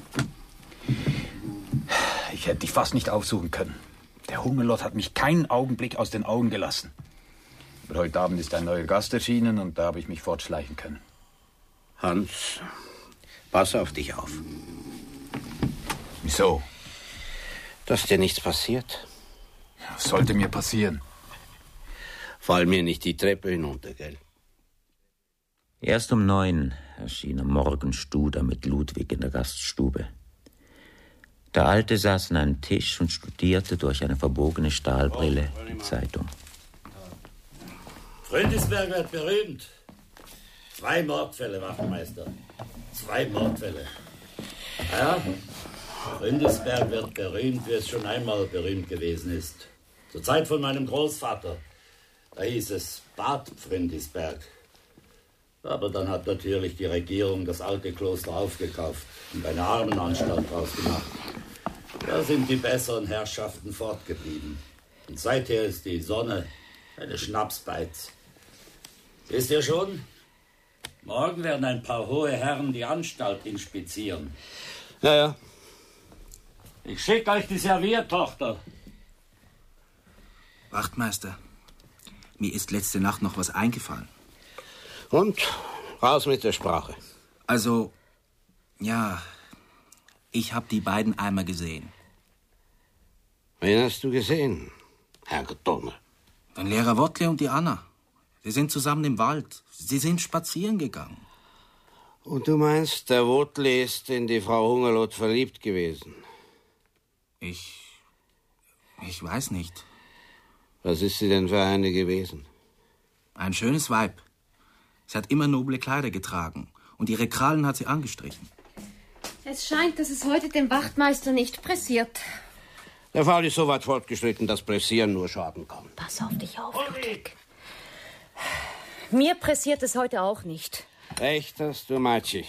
Ich hätte dich fast nicht aufsuchen können. Der Hungerlot hat mich keinen Augenblick aus den Augen gelassen. Aber heute Abend ist ein neuer Gast erschienen und da habe ich mich fortschleichen können. Hans, pass auf dich auf. Wieso? Dass dir nichts passiert. Was sollte mir passieren? Fall mir nicht die Treppe hinunter, gell? Erst um 9 erschien am Morgen Studer mit Ludwig in der Gaststube. Der Alte saß an einem Tisch und studierte durch eine verbogene Stahlbrille die Zeitung. Frindisberg wird berühmt. 2 Mordfälle, Wachtmeister. 2 Mordfälle. Ja, Frindisberg wird berühmt, wie es schon einmal berühmt gewesen ist. Zur Zeit von meinem Großvater. Da hieß es Bad Frindisberg. Aber dann hat natürlich die Regierung das alte Kloster aufgekauft und eine Armenanstalt draus gemacht. Da sind die besseren Herrschaften fortgeblieben. Und seither ist die Sonne eine Schnapsbeiz. Wisst ihr schon? Morgen werden ein paar hohe Herren die Anstalt inspizieren. Ja. Ich schicke euch die Serviertochter. Wachtmeister, mir ist letzte Nacht noch was eingefallen. Und? Raus mit der Sprache. Also, ja, ich habe die beiden einmal gesehen. Wen hast du gesehen, Herr Donner? Den Lehrer Whatley und die Anna. Sie sind zusammen im Wald. Sie sind spazieren gegangen. Und du meinst, der Wotli ist in die Frau Hungerlot verliebt gewesen? Ich weiß nicht. Was ist sie denn für eine gewesen? Ein schönes Weib. Sie hat immer noble Kleider getragen und ihre Krallen hat sie angestrichen. Es scheint, dass es heute dem Wachtmeister nicht pressiert. Der Fall ist so weit fortgeschritten, dass Pressieren nur schaden kann. Pass auf dich auf, Ludwig. Mir pressiert es heute auch nicht. Echt, hast du, Matschi?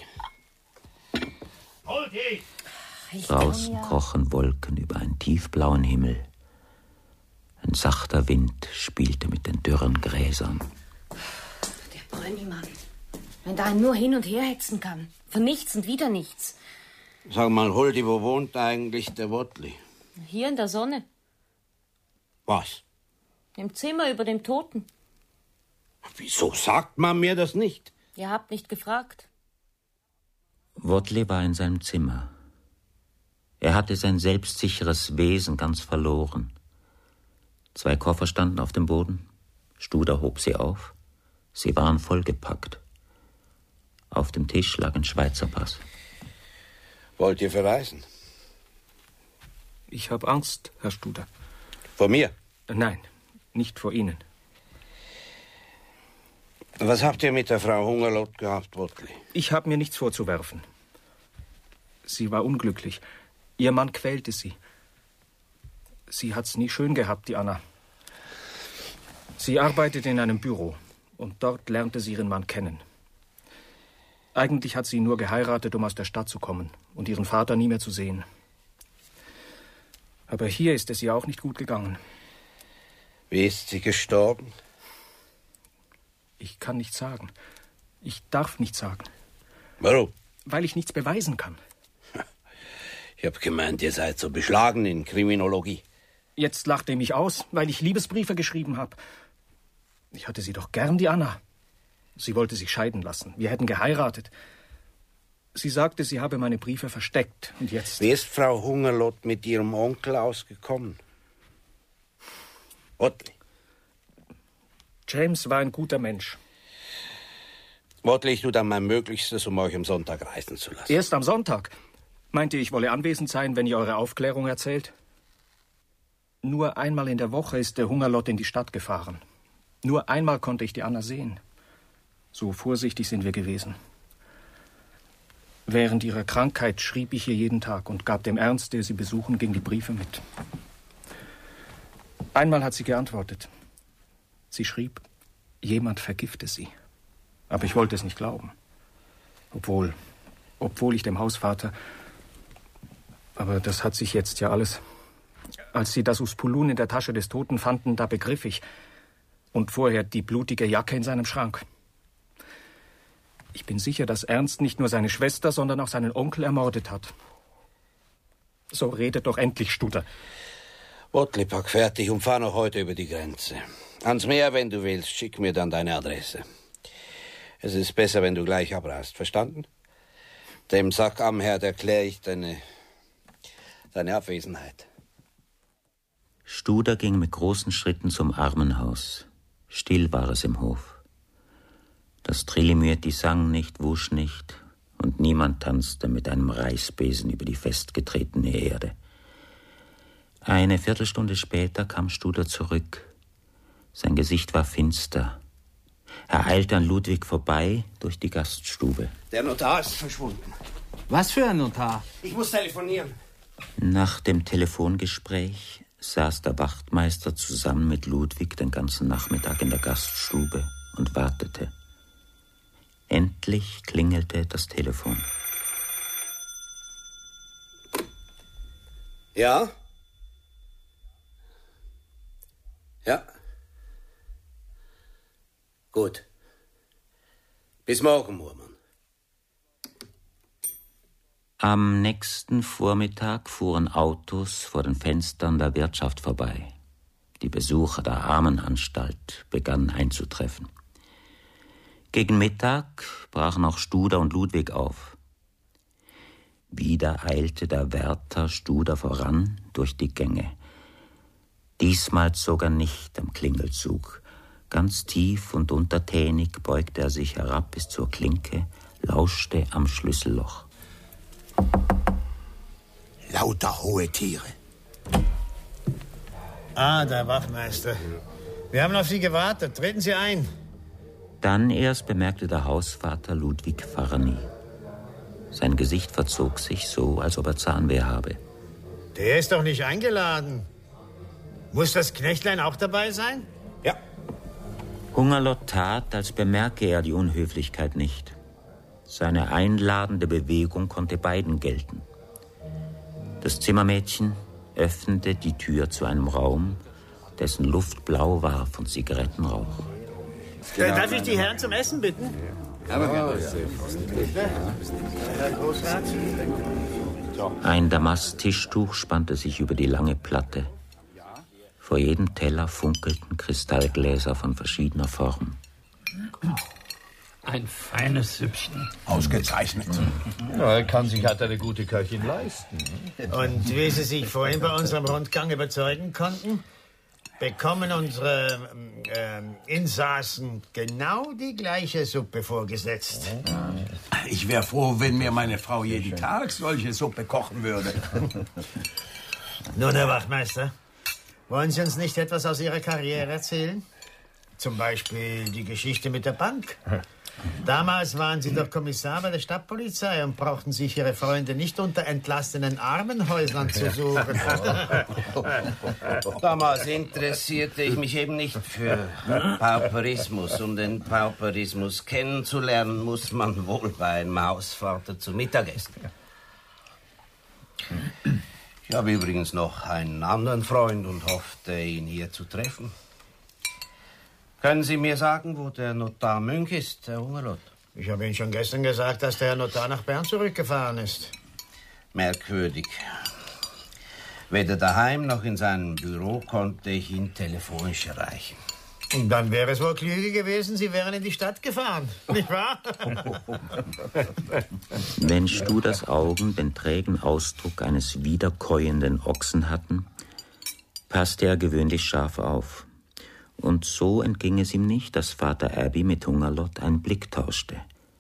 Draußen krochen Wolken über einen tiefblauen Himmel. Ein sachter Wind spielte mit den dürren Gräsern. Der Brönnimann. Wenn da ein nur hin und her hetzen kann. Von nichts und wieder nichts. Sag mal, Huldi, wo wohnt eigentlich der Wotli? Hier in der Sonne. Was? Im Zimmer über dem Toten. Wieso sagt man mir das nicht? Ihr habt nicht gefragt. Wotli war in seinem Zimmer. Er hatte sein selbstsicheres Wesen ganz verloren. 2 Koffer standen auf dem Boden. Studer hob sie auf. Sie waren vollgepackt. Auf dem Tisch lag ein Schweizer Pass. Wollt ihr verreisen? Ich habe Angst, Herr Studer. Vor mir? Nein, nicht vor Ihnen. Was habt ihr mit der Frau Hungerlot gehabt, Wotli? Ich habe mir nichts vorzuwerfen. Sie war unglücklich. Ihr Mann quälte sie. Sie hat's nie schön gehabt, die Anna. Sie arbeitete in einem Büro und dort lernte sie ihren Mann kennen. Eigentlich hat sie ihn nur geheiratet, um aus der Stadt zu kommen und ihren Vater nie mehr zu sehen. Aber hier ist es ihr auch nicht gut gegangen. Wie ist sie gestorben? Ich kann nicht sagen. Ich darf nicht sagen. Warum? Weil ich nichts beweisen kann. Ich hab gemeint, ihr seid so beschlagen in Kriminologie. Jetzt lacht er mich aus, weil ich Liebesbriefe geschrieben habe. Ich hatte sie doch gern, die Anna. Sie wollte sich scheiden lassen. Wir hätten geheiratet. Sie sagte, sie habe meine Briefe versteckt. Und jetzt... Wie ist Frau Hungerlot mit ihrem Onkel ausgekommen? Wotli. James war ein guter Mensch. Wotli, ich tue dann mein Möglichstes, um euch am Sonntag reisen zu lassen. Erst am Sonntag? Meint ihr, ich wolle anwesend sein, wenn ihr eure Aufklärung erzählt? Nur einmal in der Woche ist der Hungerlot in die Stadt gefahren. Nur einmal konnte ich die Anna sehen. So vorsichtig sind wir gewesen. Während ihrer Krankheit schrieb ich ihr jeden Tag und gab dem Ernst, der sie besuchen ging, die Briefe mit. Einmal hat sie geantwortet. Sie schrieb, jemand vergifte sie. Aber ich wollte es nicht glauben. Obwohl ich dem Hausvater... Aber das hat sich jetzt ja alles... Als sie das Uspulun in der Tasche des Toten fanden, da begriff ich. Und vorher die blutige Jacke in seinem Schrank. Ich bin sicher, dass Ernst nicht nur seine Schwester, sondern auch seinen Onkel ermordet hat. So redet doch endlich, Studer. Wotli, pack fertig und fahr noch heute über die Grenze. Ans Meer, wenn du willst, schick mir dann deine Adresse. Es ist besser, wenn du gleich abreist, verstanden? Dem Sackamherd erkläre ich deine Abwesenheit. Studer ging mit großen Schritten zum Armenhaus. Still war es im Hof. Das Trillimyrti sang nicht, wusch nicht, und niemand tanzte mit einem Reißbesen über die festgetretene Erde. Eine Viertelstunde später kam Studer zurück. Sein Gesicht war finster. Er eilte an Ludwig vorbei durch die Gaststube. Der Notar ist verschwunden. Was für ein Notar? Ich muss telefonieren. Nach dem Telefongespräch saß der Wachtmeister zusammen mit Ludwig den ganzen Nachmittag in der Gaststube und wartete. Endlich klingelte das Telefon. Ja? Ja. Gut. Bis morgen, Murmann. Am nächsten Vormittag fuhren Autos vor den Fenstern der Wirtschaft vorbei. Die Besucher der Armenanstalt begannen einzutreffen. Gegen Mittag brachen auch Studer und Ludwig auf. Wieder eilte der Wärter Studer voran durch die Gänge. Diesmal zog er nicht am Klingelzug. Ganz tief und untertänig beugte er sich herab bis zur Klinke, lauschte am Schlüsselloch. Lauter hohe Tiere. Ah, der Wachtmeister. Wir haben auf Sie gewartet. Treten Sie ein. Dann erst bemerkte der Hausvater Ludwig Farny. Sein Gesicht verzog sich so, als ob er Zahnweh habe. Der ist doch nicht eingeladen. Muss das Knechtlein auch dabei sein? Ja. Hungerlott tat, als bemerke er die Unhöflichkeit nicht. Seine einladende Bewegung konnte beiden gelten. Das Zimmermädchen öffnete die Tür zu einem Raum, dessen Luft blau war von Zigarettenrauch. Darf ich die Herren zum Essen bitten? Aber ein Damasttischtuch spannte sich über die lange Platte. Vor jedem Teller funkelten Kristallgläser von verschiedener Form. Ein feines Süppchen. Ausgezeichnet. Ja, kann sich halt eine gute Köchin leisten. Und wie Sie sich vorhin bei unserem Rundgang überzeugen konnten, bekommen unsere Insassen genau die gleiche Suppe vorgesetzt. Ich wäre froh, wenn mir meine Frau jeden Tag solche Suppe kochen würde. Nun, Herr Wachtmeister, wollen Sie uns nicht etwas aus Ihrer Karriere erzählen? Zum Beispiel die Geschichte mit der Bank. Damals waren Sie doch Kommissar bei der Stadtpolizei und brauchten sich Ihre Freunde nicht unter entlassenen Armenhäusern zu suchen. Damals interessierte ich mich eben nicht für Pauperismus. Um den Pauperismus kennenzulernen, muss man wohl bei einem Hausvater zu Mittag essen. Ich habe übrigens noch einen anderen Freund und hoffte, ihn hier zu treffen. Können Sie mir sagen, wo der Notar Münch ist, Herr Hungerlott? Ich habe Ihnen schon gestern gesagt, dass der Herr Notar nach Bern zurückgefahren ist. Merkwürdig. Weder daheim noch in seinem Büro konnte ich ihn telefonisch erreichen. Und dann wäre es wohl klüger gewesen, Sie wären in die Stadt gefahren, nicht wahr? Wenn Studers Augen den trägen Ausdruck eines wiederkäuenden Ochsen hatten, passte er gewöhnlich scharf auf. Und so entging es ihm nicht, dass Vater Abbey mit Hungerlott einen Blick tauschte.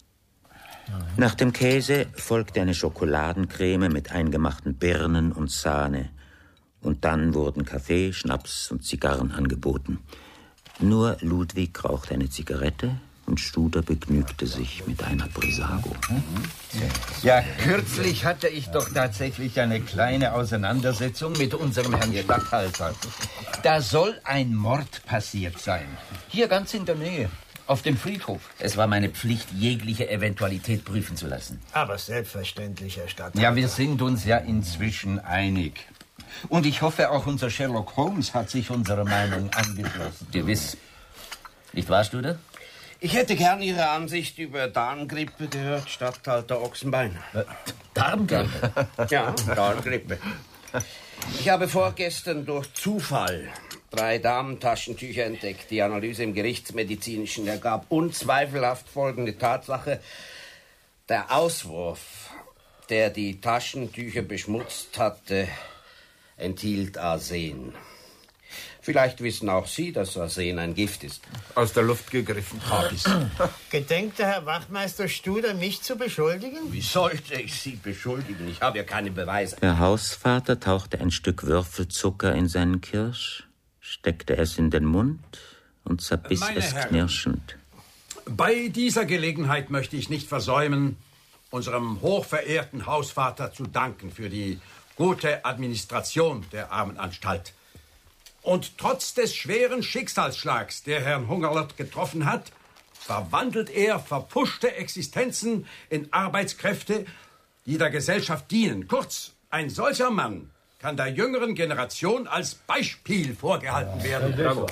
Nach dem Käse folgte eine Schokoladencreme mit eingemachten Birnen und Sahne. Und dann wurden Kaffee, Schnaps und Zigarren angeboten. Nur Ludwig rauchte eine Zigarette und Studer begnügte sich mit einer Brisago. Ja, kürzlich hatte ich doch tatsächlich eine kleine Auseinandersetzung mit unserem Herrn Statthalter. Da soll ein Mord passiert sein. Hier ganz in der Nähe, auf dem Friedhof. Es war meine Pflicht, jegliche Eventualität prüfen zu lassen. Aber selbstverständlich, Herr Statthalter. Ja, wir sind uns ja inzwischen einig. Und ich hoffe, auch unser Sherlock Holmes hat sich unserer Meinung angeschlossen. Gewiss. Nicht wahr, Studer? Ich hätte gern Ihre Ansicht über Darmgrippe gehört, Statthalter Ochsenbein. Darmgrippe? Ja, Darmgrippe. Ich habe vorgestern durch Zufall 3 Damentaschentücher entdeckt. Die Analyse im Gerichtsmedizinischen ergab unzweifelhaft folgende Tatsache. Der Auswurf, der die Taschentücher beschmutzt hatte, enthielt Arsen. Vielleicht wissen auch Sie, dass Arsen ein Gift ist. Aus der Luft gegriffen, hab ich's. Gedenkt der Herr Wachtmeister Studer, mich zu beschuldigen? Wie sollte ich Sie beschuldigen? Ich habe ja keine Beweise. Der Hausvater tauchte ein Stück Würfelzucker in seinen Kirsch, steckte es in den Mund und zerbiss Meine es Herren, knirschend. Bei dieser Gelegenheit möchte ich nicht versäumen, unserem hochverehrten Hausvater zu danken für die gute Administration der Armenanstalt. Und trotz des schweren Schicksalsschlags, der Herrn Hungerlott getroffen hat, verwandelt er verpuschte Existenzen in Arbeitskräfte, die der Gesellschaft dienen. Kurz, ein solcher Mann kann der jüngeren Generation als Beispiel vorgehalten werden. Bravo.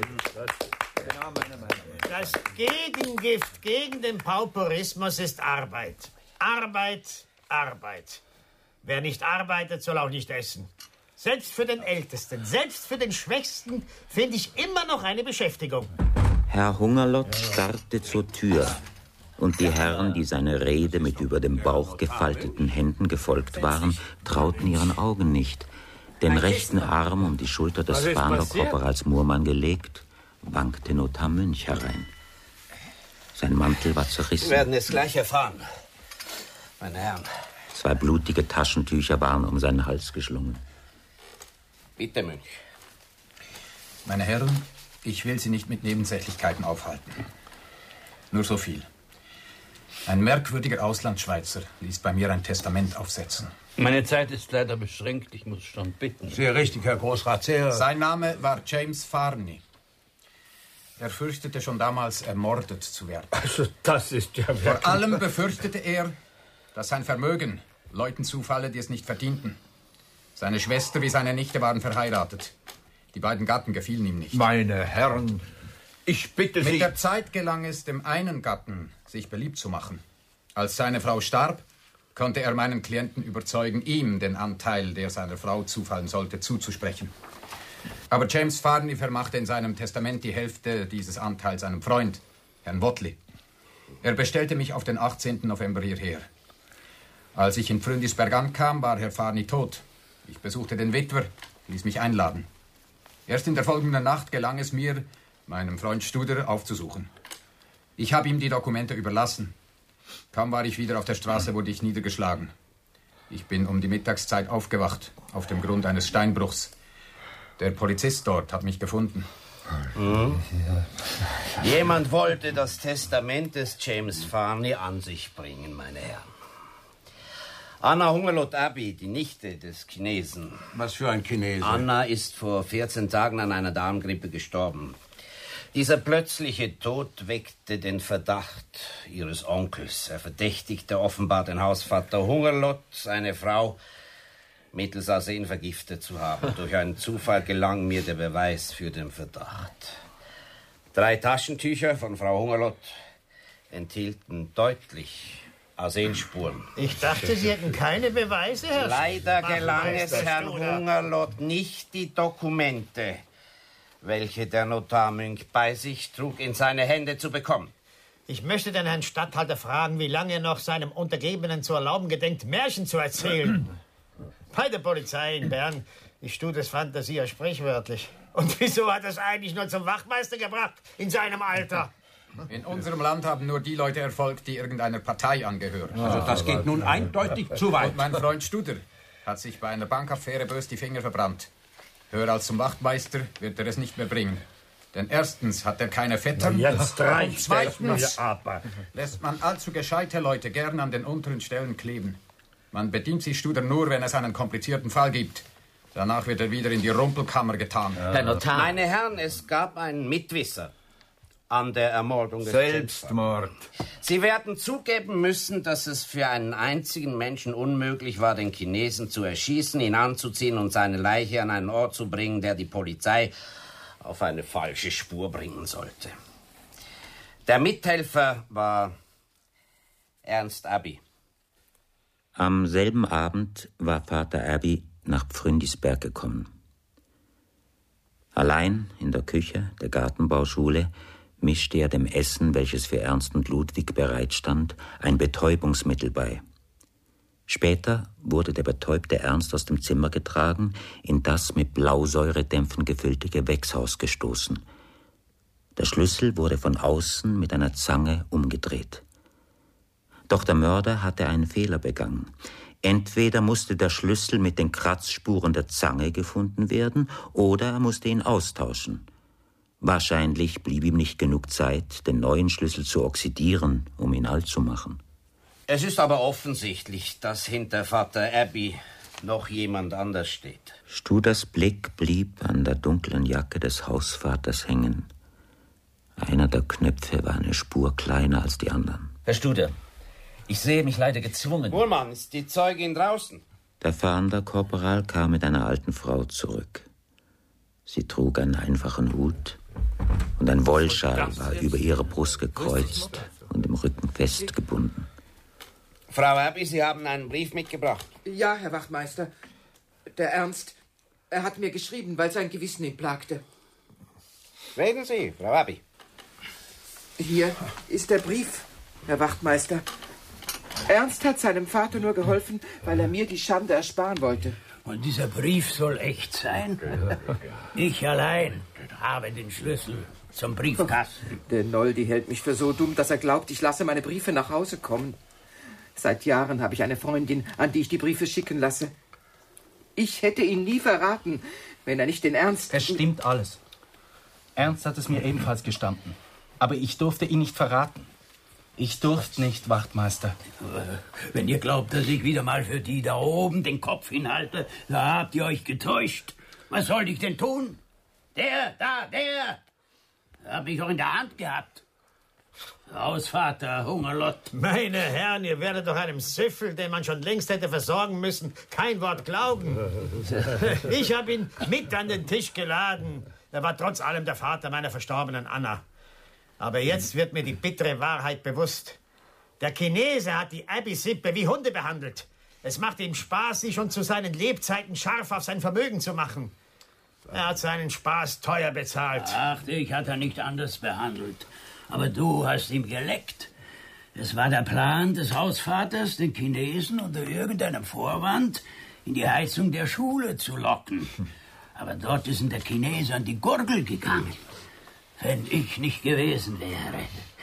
Das Gegengift gegen den Pauperismus ist Arbeit. Arbeit, Arbeit. Wer nicht arbeitet, soll auch nicht essen. Selbst für den Ältesten, selbst für den Schwächsten finde ich immer noch eine Beschäftigung. Herr Hungerlott starrte zur Tür, und die Herren, die seine Rede mit über dem Bauch gefalteten Händen gefolgt waren, trauten ihren Augen nicht. Den rechten Arm um die Schulter des Fahnerkorporals Murmann gelegt, wankte Notar Münch herein. Sein Mantel war Wir zerrissen. werden es gleich erfahren, meine Herren. 2 blutige Taschentücher waren um seinen Hals geschlungen. Bitte, Mönch. Meine Herren, ich will Sie nicht mit Nebensächlichkeiten aufhalten. Nur so viel. Ein merkwürdiger Auslandschweizer ließ bei mir ein Testament aufsetzen. Meine Zeit ist leider beschränkt. Ich muss schon bitten. Sehr richtig, Herr Großrat. Sein Name war James Farney. Er fürchtete schon damals, ermordet zu werden. Also, das ist ja wirklich... Vor allem befürchtete er, dass sein Vermögen Leuten zufalle, die es nicht verdienten. Seine Schwester wie seine Nichte waren verheiratet. Die beiden Gatten gefielen ihm nicht. Meine Herren, ich bitte Sie... Mit der Zeit gelang es dem einen Gatten, sich beliebt zu machen. Als seine Frau starb, konnte er meinen Klienten überzeugen, ihm den Anteil, der seiner Frau zufallen sollte, zuzusprechen. Aber James Farney vermachte in seinem Testament die Hälfte dieses Anteils einem Freund, Herrn Whately. Er bestellte mich auf den 18. November hierher. Als ich in Fründisberg ankam, war Herr Farney tot. Ich besuchte den Witwer, ließ mich einladen. Erst in der folgenden Nacht gelang es mir, meinem Freund Studer aufzusuchen. Ich habe ihm die Dokumente überlassen. Kaum war ich wieder auf der Straße, wurde ich niedergeschlagen. Ich bin um die Mittagszeit aufgewacht, auf dem Grund eines Steinbruchs. Der Polizist dort hat mich gefunden. Jemand wollte das Testament des James Farney an sich bringen, meine Herren. Anna Hungerlot Abbey, die Nichte des Chinesen. Was für ein Chinese? Anna ist vor 14 Tagen an einer Darmgrippe gestorben. Dieser plötzliche Tod weckte den Verdacht ihres Onkels. Er verdächtigte offenbar den Hausvater Hungerlot, seine Frau, mittels Arsen vergiftet zu haben. Durch einen Zufall gelang mir der Beweis für den Verdacht. 3 Taschentücher von Frau Hungerlot enthielten deutlich Arsenspuren. Ich dachte, Sie hätten keine Beweise, Herr Leider gelang es Wachtmeister Herrn Studer. Hungerlot nicht, die Dokumente, welche der Notar Münch bei sich trug, in seine Hände zu bekommen. Ich möchte den Herrn Statthalter fragen, wie lange er noch seinem Untergebenen zu erlauben gedenkt, Märchen zu erzählen. Bei der Polizei in Bern ist Studers Fantasie ja sprichwörtlich. Und wieso hat er es eigentlich nur zum Wachtmeister gebracht, in seinem Alter? In unserem Land haben nur die Leute Erfolg, die irgendeiner Partei angehören. Also das geht nun eindeutig zu weit. Und mein Freund Studer hat sich bei einer Bankaffäre bös die Finger verbrannt. Höher als zum Wachtmeister wird er es nicht mehr bringen. Denn erstens hat er keine Vettern. Jetzt reicht und zweitens es mir aber. lässt man allzu gescheite Leute gern an den unteren Stellen kleben. Man bedient sich Studer nur, wenn es einen komplizierten Fall gibt. Danach wird er wieder in die Rumpelkammer getan. Herr Notar. Meine Herren, es gab einen Mitwisser an der Ermordung des Selbstmord. Sie werden zugeben müssen, dass es für einen einzigen Menschen unmöglich war, den Chinesen zu erschießen, ihn anzuziehen und seine Leiche an einen Ort zu bringen, der die Polizei auf eine falsche Spur bringen sollte. Der Mithelfer war Ernst Abbey. Am selben Abend war Vater Abbey nach Fründisberg gekommen. Allein in der Küche der Gartenbauschule mischte er dem Essen, welches für Ernst und Ludwig bereitstand, ein Betäubungsmittel bei. Später wurde der betäubte Ernst aus dem Zimmer getragen, in das mit Blausäuredämpfen gefüllte Gewächshaus gestoßen. Der Schlüssel wurde von außen mit einer Zange umgedreht. Doch der Mörder hatte einen Fehler begangen. Entweder musste der Schlüssel mit den Kratzspuren der Zange gefunden werden, oder er musste ihn austauschen. Wahrscheinlich blieb ihm nicht genug Zeit, den neuen Schlüssel zu oxidieren, um ihn alt zu machen. Es ist aber offensichtlich, dass hinter Vater Abbey noch jemand anders steht. Studers Blick blieb an der dunklen Jacke des Hausvaters hängen. Einer der Knöpfe war eine Spur kleiner als die anderen. Herr Studer, ich sehe mich leider gezwungen. Wohlmann, ist die Zeugin draußen? Der Fahnder Korporal kam mit einer alten Frau zurück. Sie trug einen einfachen Hut und ein Wollschal war über ihre Brust gekreuzt und im Rücken festgebunden. Frau Abbey, Sie haben einen Brief mitgebracht. Ja, Herr Wachtmeister. Der Ernst, er hat mir geschrieben, weil sein Gewissen ihn plagte. Reden Sie, Frau Abbey. Hier ist der Brief, Herr Wachtmeister. Ernst hat seinem Vater nur geholfen, weil er mir die Schande ersparen wollte. Und dieser Brief soll echt sein? Ich allein habe den Schlüssel. zum Briefkasten. Der Noldi hält mich für so dumm, dass er glaubt, ich lasse meine Briefe nach Hause kommen. Seit Jahren habe ich eine Freundin, an die ich die Briefe schicken lasse. Ich hätte ihn nie verraten, wenn er nicht den Ernst... Es stimmt alles. Ernst hat es mir ebenfalls gestanden. Aber ich durfte ihn nicht verraten. Ich durfte nicht, Wachtmeister. Wenn ihr glaubt, dass ich wieder mal für die da oben den Kopf hinhalte, da habt ihr euch getäuscht. Was soll ich denn tun? Der hab mich auch in der Hand gehabt. Hausvater, Hungerlott. Meine Herren, ihr werdet doch einem Süffel, den man schon längst hätte versorgen müssen, kein Wort glauben. Ich habe ihn mit an den Tisch geladen. Er war trotz allem der Vater meiner verstorbenen Anna. Aber jetzt wird mir die bittere Wahrheit bewusst. Der Chinese hat die Abby-Sippe wie Hunde behandelt. Es macht ihm Spaß, sich schon zu seinen Lebzeiten scharf auf sein Vermögen zu machen. Er hat seinen Spaß teuer bezahlt. Ach, dich hat er nicht anders behandelt. Aber du hast ihm geleckt. Es war der Plan des Hausvaters, den Chinesen unter irgendeinem Vorwand in die Heizung der Schule zu locken. Aber dort ist der Chinese an die Gurgel gegangen. Wenn ich nicht gewesen wäre.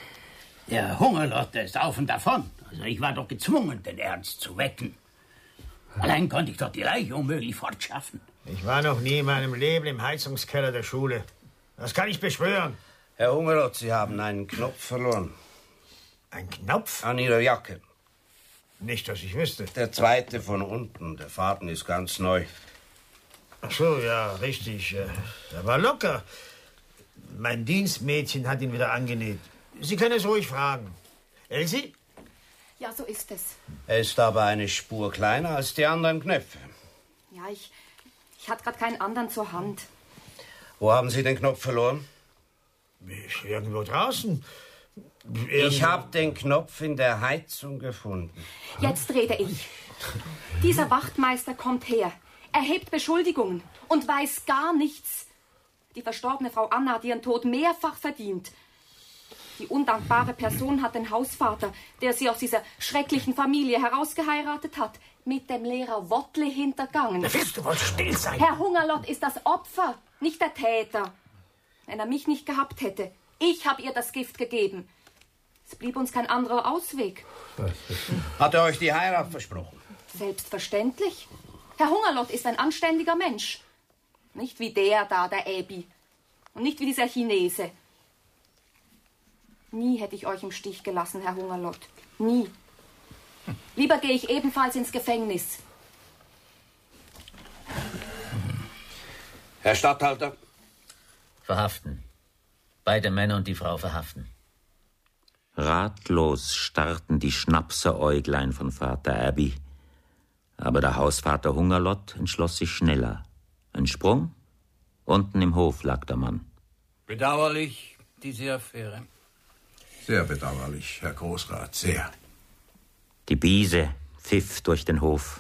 Der Hungerlott ist auf und davon. Also ich war doch gezwungen, den Ernst zu wecken. Allein konnte ich doch die Leiche unmöglich fortschaffen. Ich war noch nie in meinem Leben im Heizungskeller der Schule. Das kann ich beschwören. Herr Hungerlott, Sie haben einen Knopf verloren. Ein Knopf? An Ihrer Jacke. Nicht, dass ich wüsste. Der zweite von unten. Der Faden ist ganz neu. Ach so, ja, richtig. Er war locker. Mein Dienstmädchen hat ihn wieder angenäht. Sie können es ruhig fragen. Elsie? Ja, so ist es. Er ist aber eine Spur kleiner als die anderen Knöpfe. Ja, ich hatte gerade keinen anderen zur Hand. Wo haben Sie den Knopf verloren? Irgendwo draußen. Ich habe den Knopf in der Heizung gefunden. Jetzt rede ich. Dieser Wachtmeister kommt her, erhebt Beschuldigungen und weiß gar nichts. Die verstorbene Frau Anna hat ihren Tod mehrfach verdient. Die undankbare Person hat den Hausvater, der sie aus dieser schrecklichen Familie herausgeheiratet hat, mit dem Lehrer Wottle hintergangen. Da willst du wohl still sein. Herr Hungerlott ist das Opfer, nicht der Täter. Wenn er mich nicht gehabt hätte, ich habe ihr das Gift gegeben. Es blieb uns kein anderer Ausweg. Hat er euch die Heirat versprochen? Selbstverständlich. Herr Hungerlott ist ein anständiger Mensch. Nicht wie der da, der Abby. Und nicht wie dieser Chinese. Nie hätte ich euch im Stich gelassen, Herr Hungerlott. Nie. Lieber gehe ich ebenfalls ins Gefängnis. Herr Statthalter. Verhaften. Beide Männer und die Frau verhaften. Ratlos starrten die Schnapseräuglein von Vater Abby. Aber der Hausvater Hungerlott entschloss sich schneller. Ein Sprung, unten im Hof lag der Mann. Bedauerlich, diese Affäre. Sehr bedauerlich, Herr Großrat, sehr. Die Biese pfiff durch den Hof.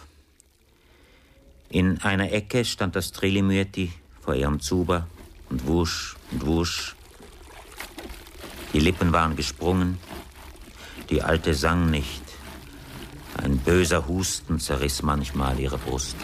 In einer Ecke stand das Trillimüeti vor ihrem Zuber und wusch und wusch. Die Lippen waren gesprungen, die Alte sang nicht. Ein böser Husten zerriss manchmal ihre Brust.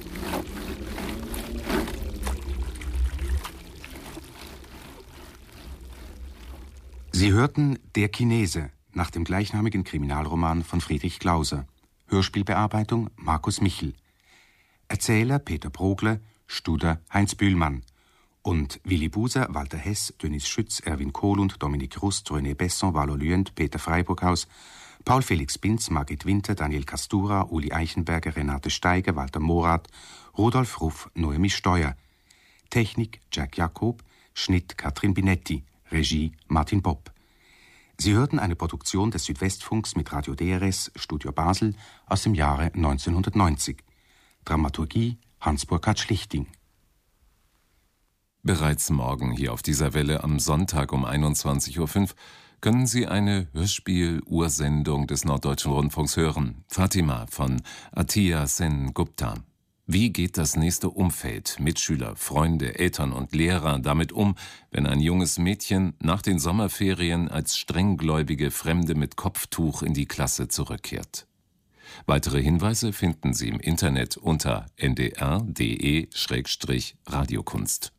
Sie hörten Der Chinese nach dem gleichnamigen Kriminalroman von Friedrich Glauser. Hörspielbearbeitung Markus Michel. Erzähler Peter Brogle, Studer Heinz Bühlmann. Und Willi Buser, Walter Hess, Dönis Schütz, Erwin Kohlund, Dominik Rust, René Besson, Valo Lüend, Peter Freiburghaus, Paul Felix Binz, Margit Winter, Daniel Kastura, Uli Eichenberger, Renate Steiger, Walter Morath, Rudolf Ruff, Noemi Steuer. Technik Jack Jakob, Schnitt Katrin Binetti, Regie Martin Bopp. Sie hörten eine Produktion des Südwestfunks mit Radio DRS, Studio Basel aus dem Jahre 1990. Dramaturgie Hans-Burkhard Schlichting. Bereits morgen hier auf dieser Welle am Sonntag um 21:05 Uhr können Sie eine Hörspiel-Ursendung des Norddeutschen Rundfunks hören. Fatima von Atiya Sen Gupta. Wie geht das nächste Umfeld, Mitschüler, Freunde, Eltern und Lehrer damit um, wenn ein junges Mädchen nach den Sommerferien als strenggläubige Fremde mit Kopftuch in die Klasse zurückkehrt? Weitere Hinweise finden Sie im Internet unter ndr.de/radiokunst.